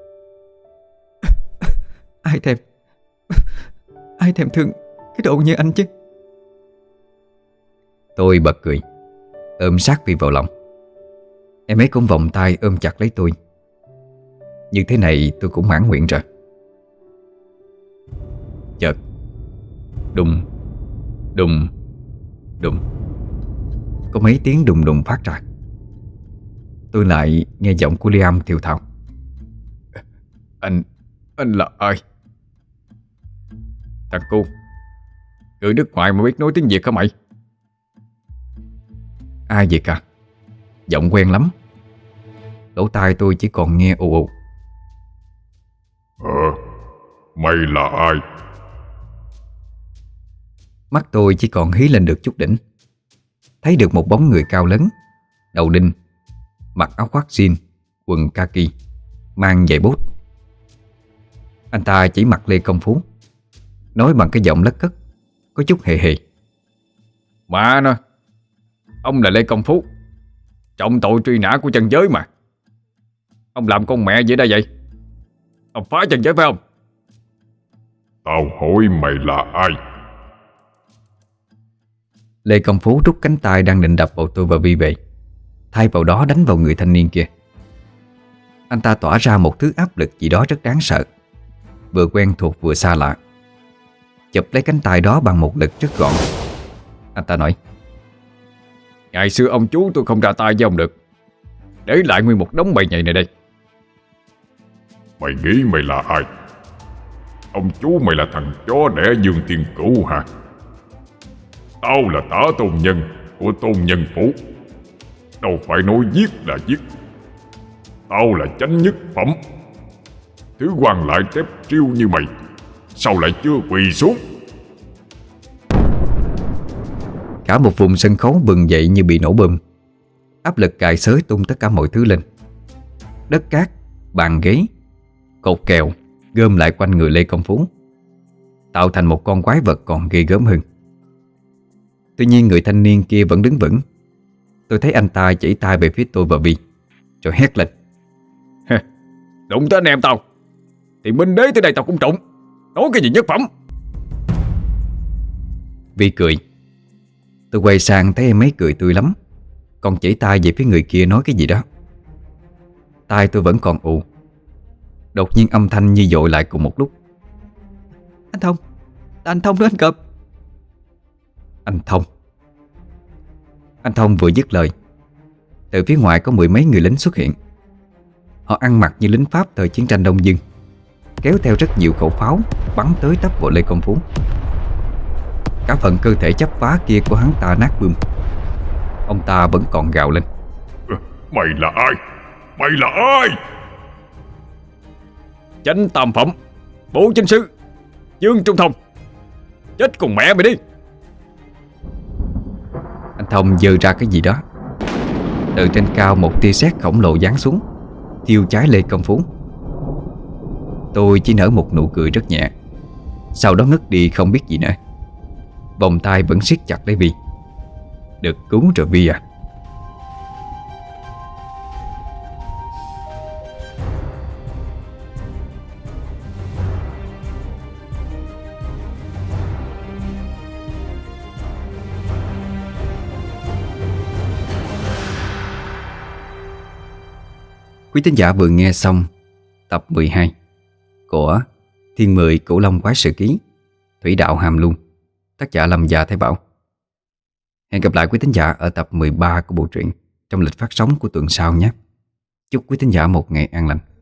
Ai thèm Ai thèm thương cái độ như anh chứ. Tôi bật cười, ôm sát Vi vào lòng. Em ấy cũng vòng tay ôm chặt lấy tôi. Như thế này tôi cũng mãn nguyện rồi. Chợt đùng, đùng, đùng, có mấy tiếng đùng đùng phát ra. Tôi lại nghe giọng của Liam thiều thào: Anh... anh là ai? Thằng cu, người nước ngoài mà biết nói tiếng Việt hả mày? Ai vậy cả? Giọng quen lắm. Lỗ tai tôi chỉ còn nghe ù ù. Ờ, mày là ai? Mắt tôi chỉ còn hí lên được chút đỉnh. Thấy được một bóng người cao lớn, đầu đinh, mặc áo khoác jean, quần kaki, mang giày bốt. Anh ta chỉ mặc Lê Công Phú, nói bằng cái giọng lất cất, có chút hề hề: Mà nó, ông là Lê Công Phú, trọng tội truy nã của chân giới mà. Ông làm con mẹ vậy đây vậy? Ông phá chân giới phải không? Tao hỏi mày là ai? Lê Công Phú rút cánh tay đang định đập vào tôi và Vi về, thay vào đó đánh vào người thanh niên kia. Anh ta tỏa ra một thứ áp lực gì đó rất đáng sợ, vừa quen thuộc vừa xa lạ. Chụp lấy cánh tay đó bằng một lực rất gọn. Anh ta nói: Ngày xưa ông chú tôi không ra tay với ông được, để lại nguyên một đống bầy nhầy này đây. Mày nghĩ mày là ai? Ông chú mày là thằng chó đẻ Dương Tiên Cửu hả? Tao là Tả Tôn Nhân của Tôn Nhân Phủ. Đâu phải nói giết là giết. Tao là chánh nhất phẩm. Thứ quan lại tép triêu như mày, sao lại chưa quỳ xuống? Cả một vùng sân khấu bừng dậy như bị nổ bơm. Áp lực cài xới tung tất cả mọi thứ lên. Đất cát, bàn ghế, cột kèo gom lại quanh người Lê Công Phú, tạo thành một con quái vật còn ghê gớm hơn. Tuy nhiên người thanh niên kia vẫn đứng vững. Tôi thấy anh ta chỉ tay về phía tôi và Vi, rồi hét lên: Đụng tới anh em tao thì Minh Đế tới đây tao cũng trụng. Nói cái gì nhất phẩm? Vi cười. Tôi quay sang thấy em ấy cười tươi lắm, còn chỉ tay về phía người kia nói cái gì đó. Tai tôi vẫn còn ù. Đột nhiên âm thanh như dội lại cùng một lúc: Anh Thông, anh Thông đó anh Cọp. Anh Thông. Anh Thông vừa dứt lời, từ phía ngoài có mười mấy người lính xuất hiện. Họ ăn mặc như lính Pháp thời chiến tranh Đông Dương, kéo theo rất nhiều khẩu pháo bắn tới tấp vào Lê Công Phú. Cả phần cơ thể chắp vá kia của hắn ta nát bươm. Ông ta vẫn còn gào lên: Mày là ai? Mày là ai? Chánh tam phẩm, Bộ Chinh Sư Dương Trung Thông, chết cùng mẹ mày đi! Anh Thông giơ ra cái gì đó. Từ trên cao một tia sét khổng lồ giáng xuống, thiêu cháy Lê Công Phú. Tôi chỉ nở một nụ cười rất nhẹ, sau đó ngất đi không biết gì nữa. Vòng tay vẫn siết chặt lấy Vi. Được cứu rồi Vi à. Quý thính giả vừa nghe xong tập mười hai của Thiên Mười Cửu Long Quái Sự Ký, Thủy Đạo Hàm Luân, tác giả Lâm Gia Thái Bảo. Hẹn gặp lại quý thính giả ở tập mười ba của bộ truyện trong lịch phát sóng của tuần sau nhé. Chúc quý thính giả một ngày an lành.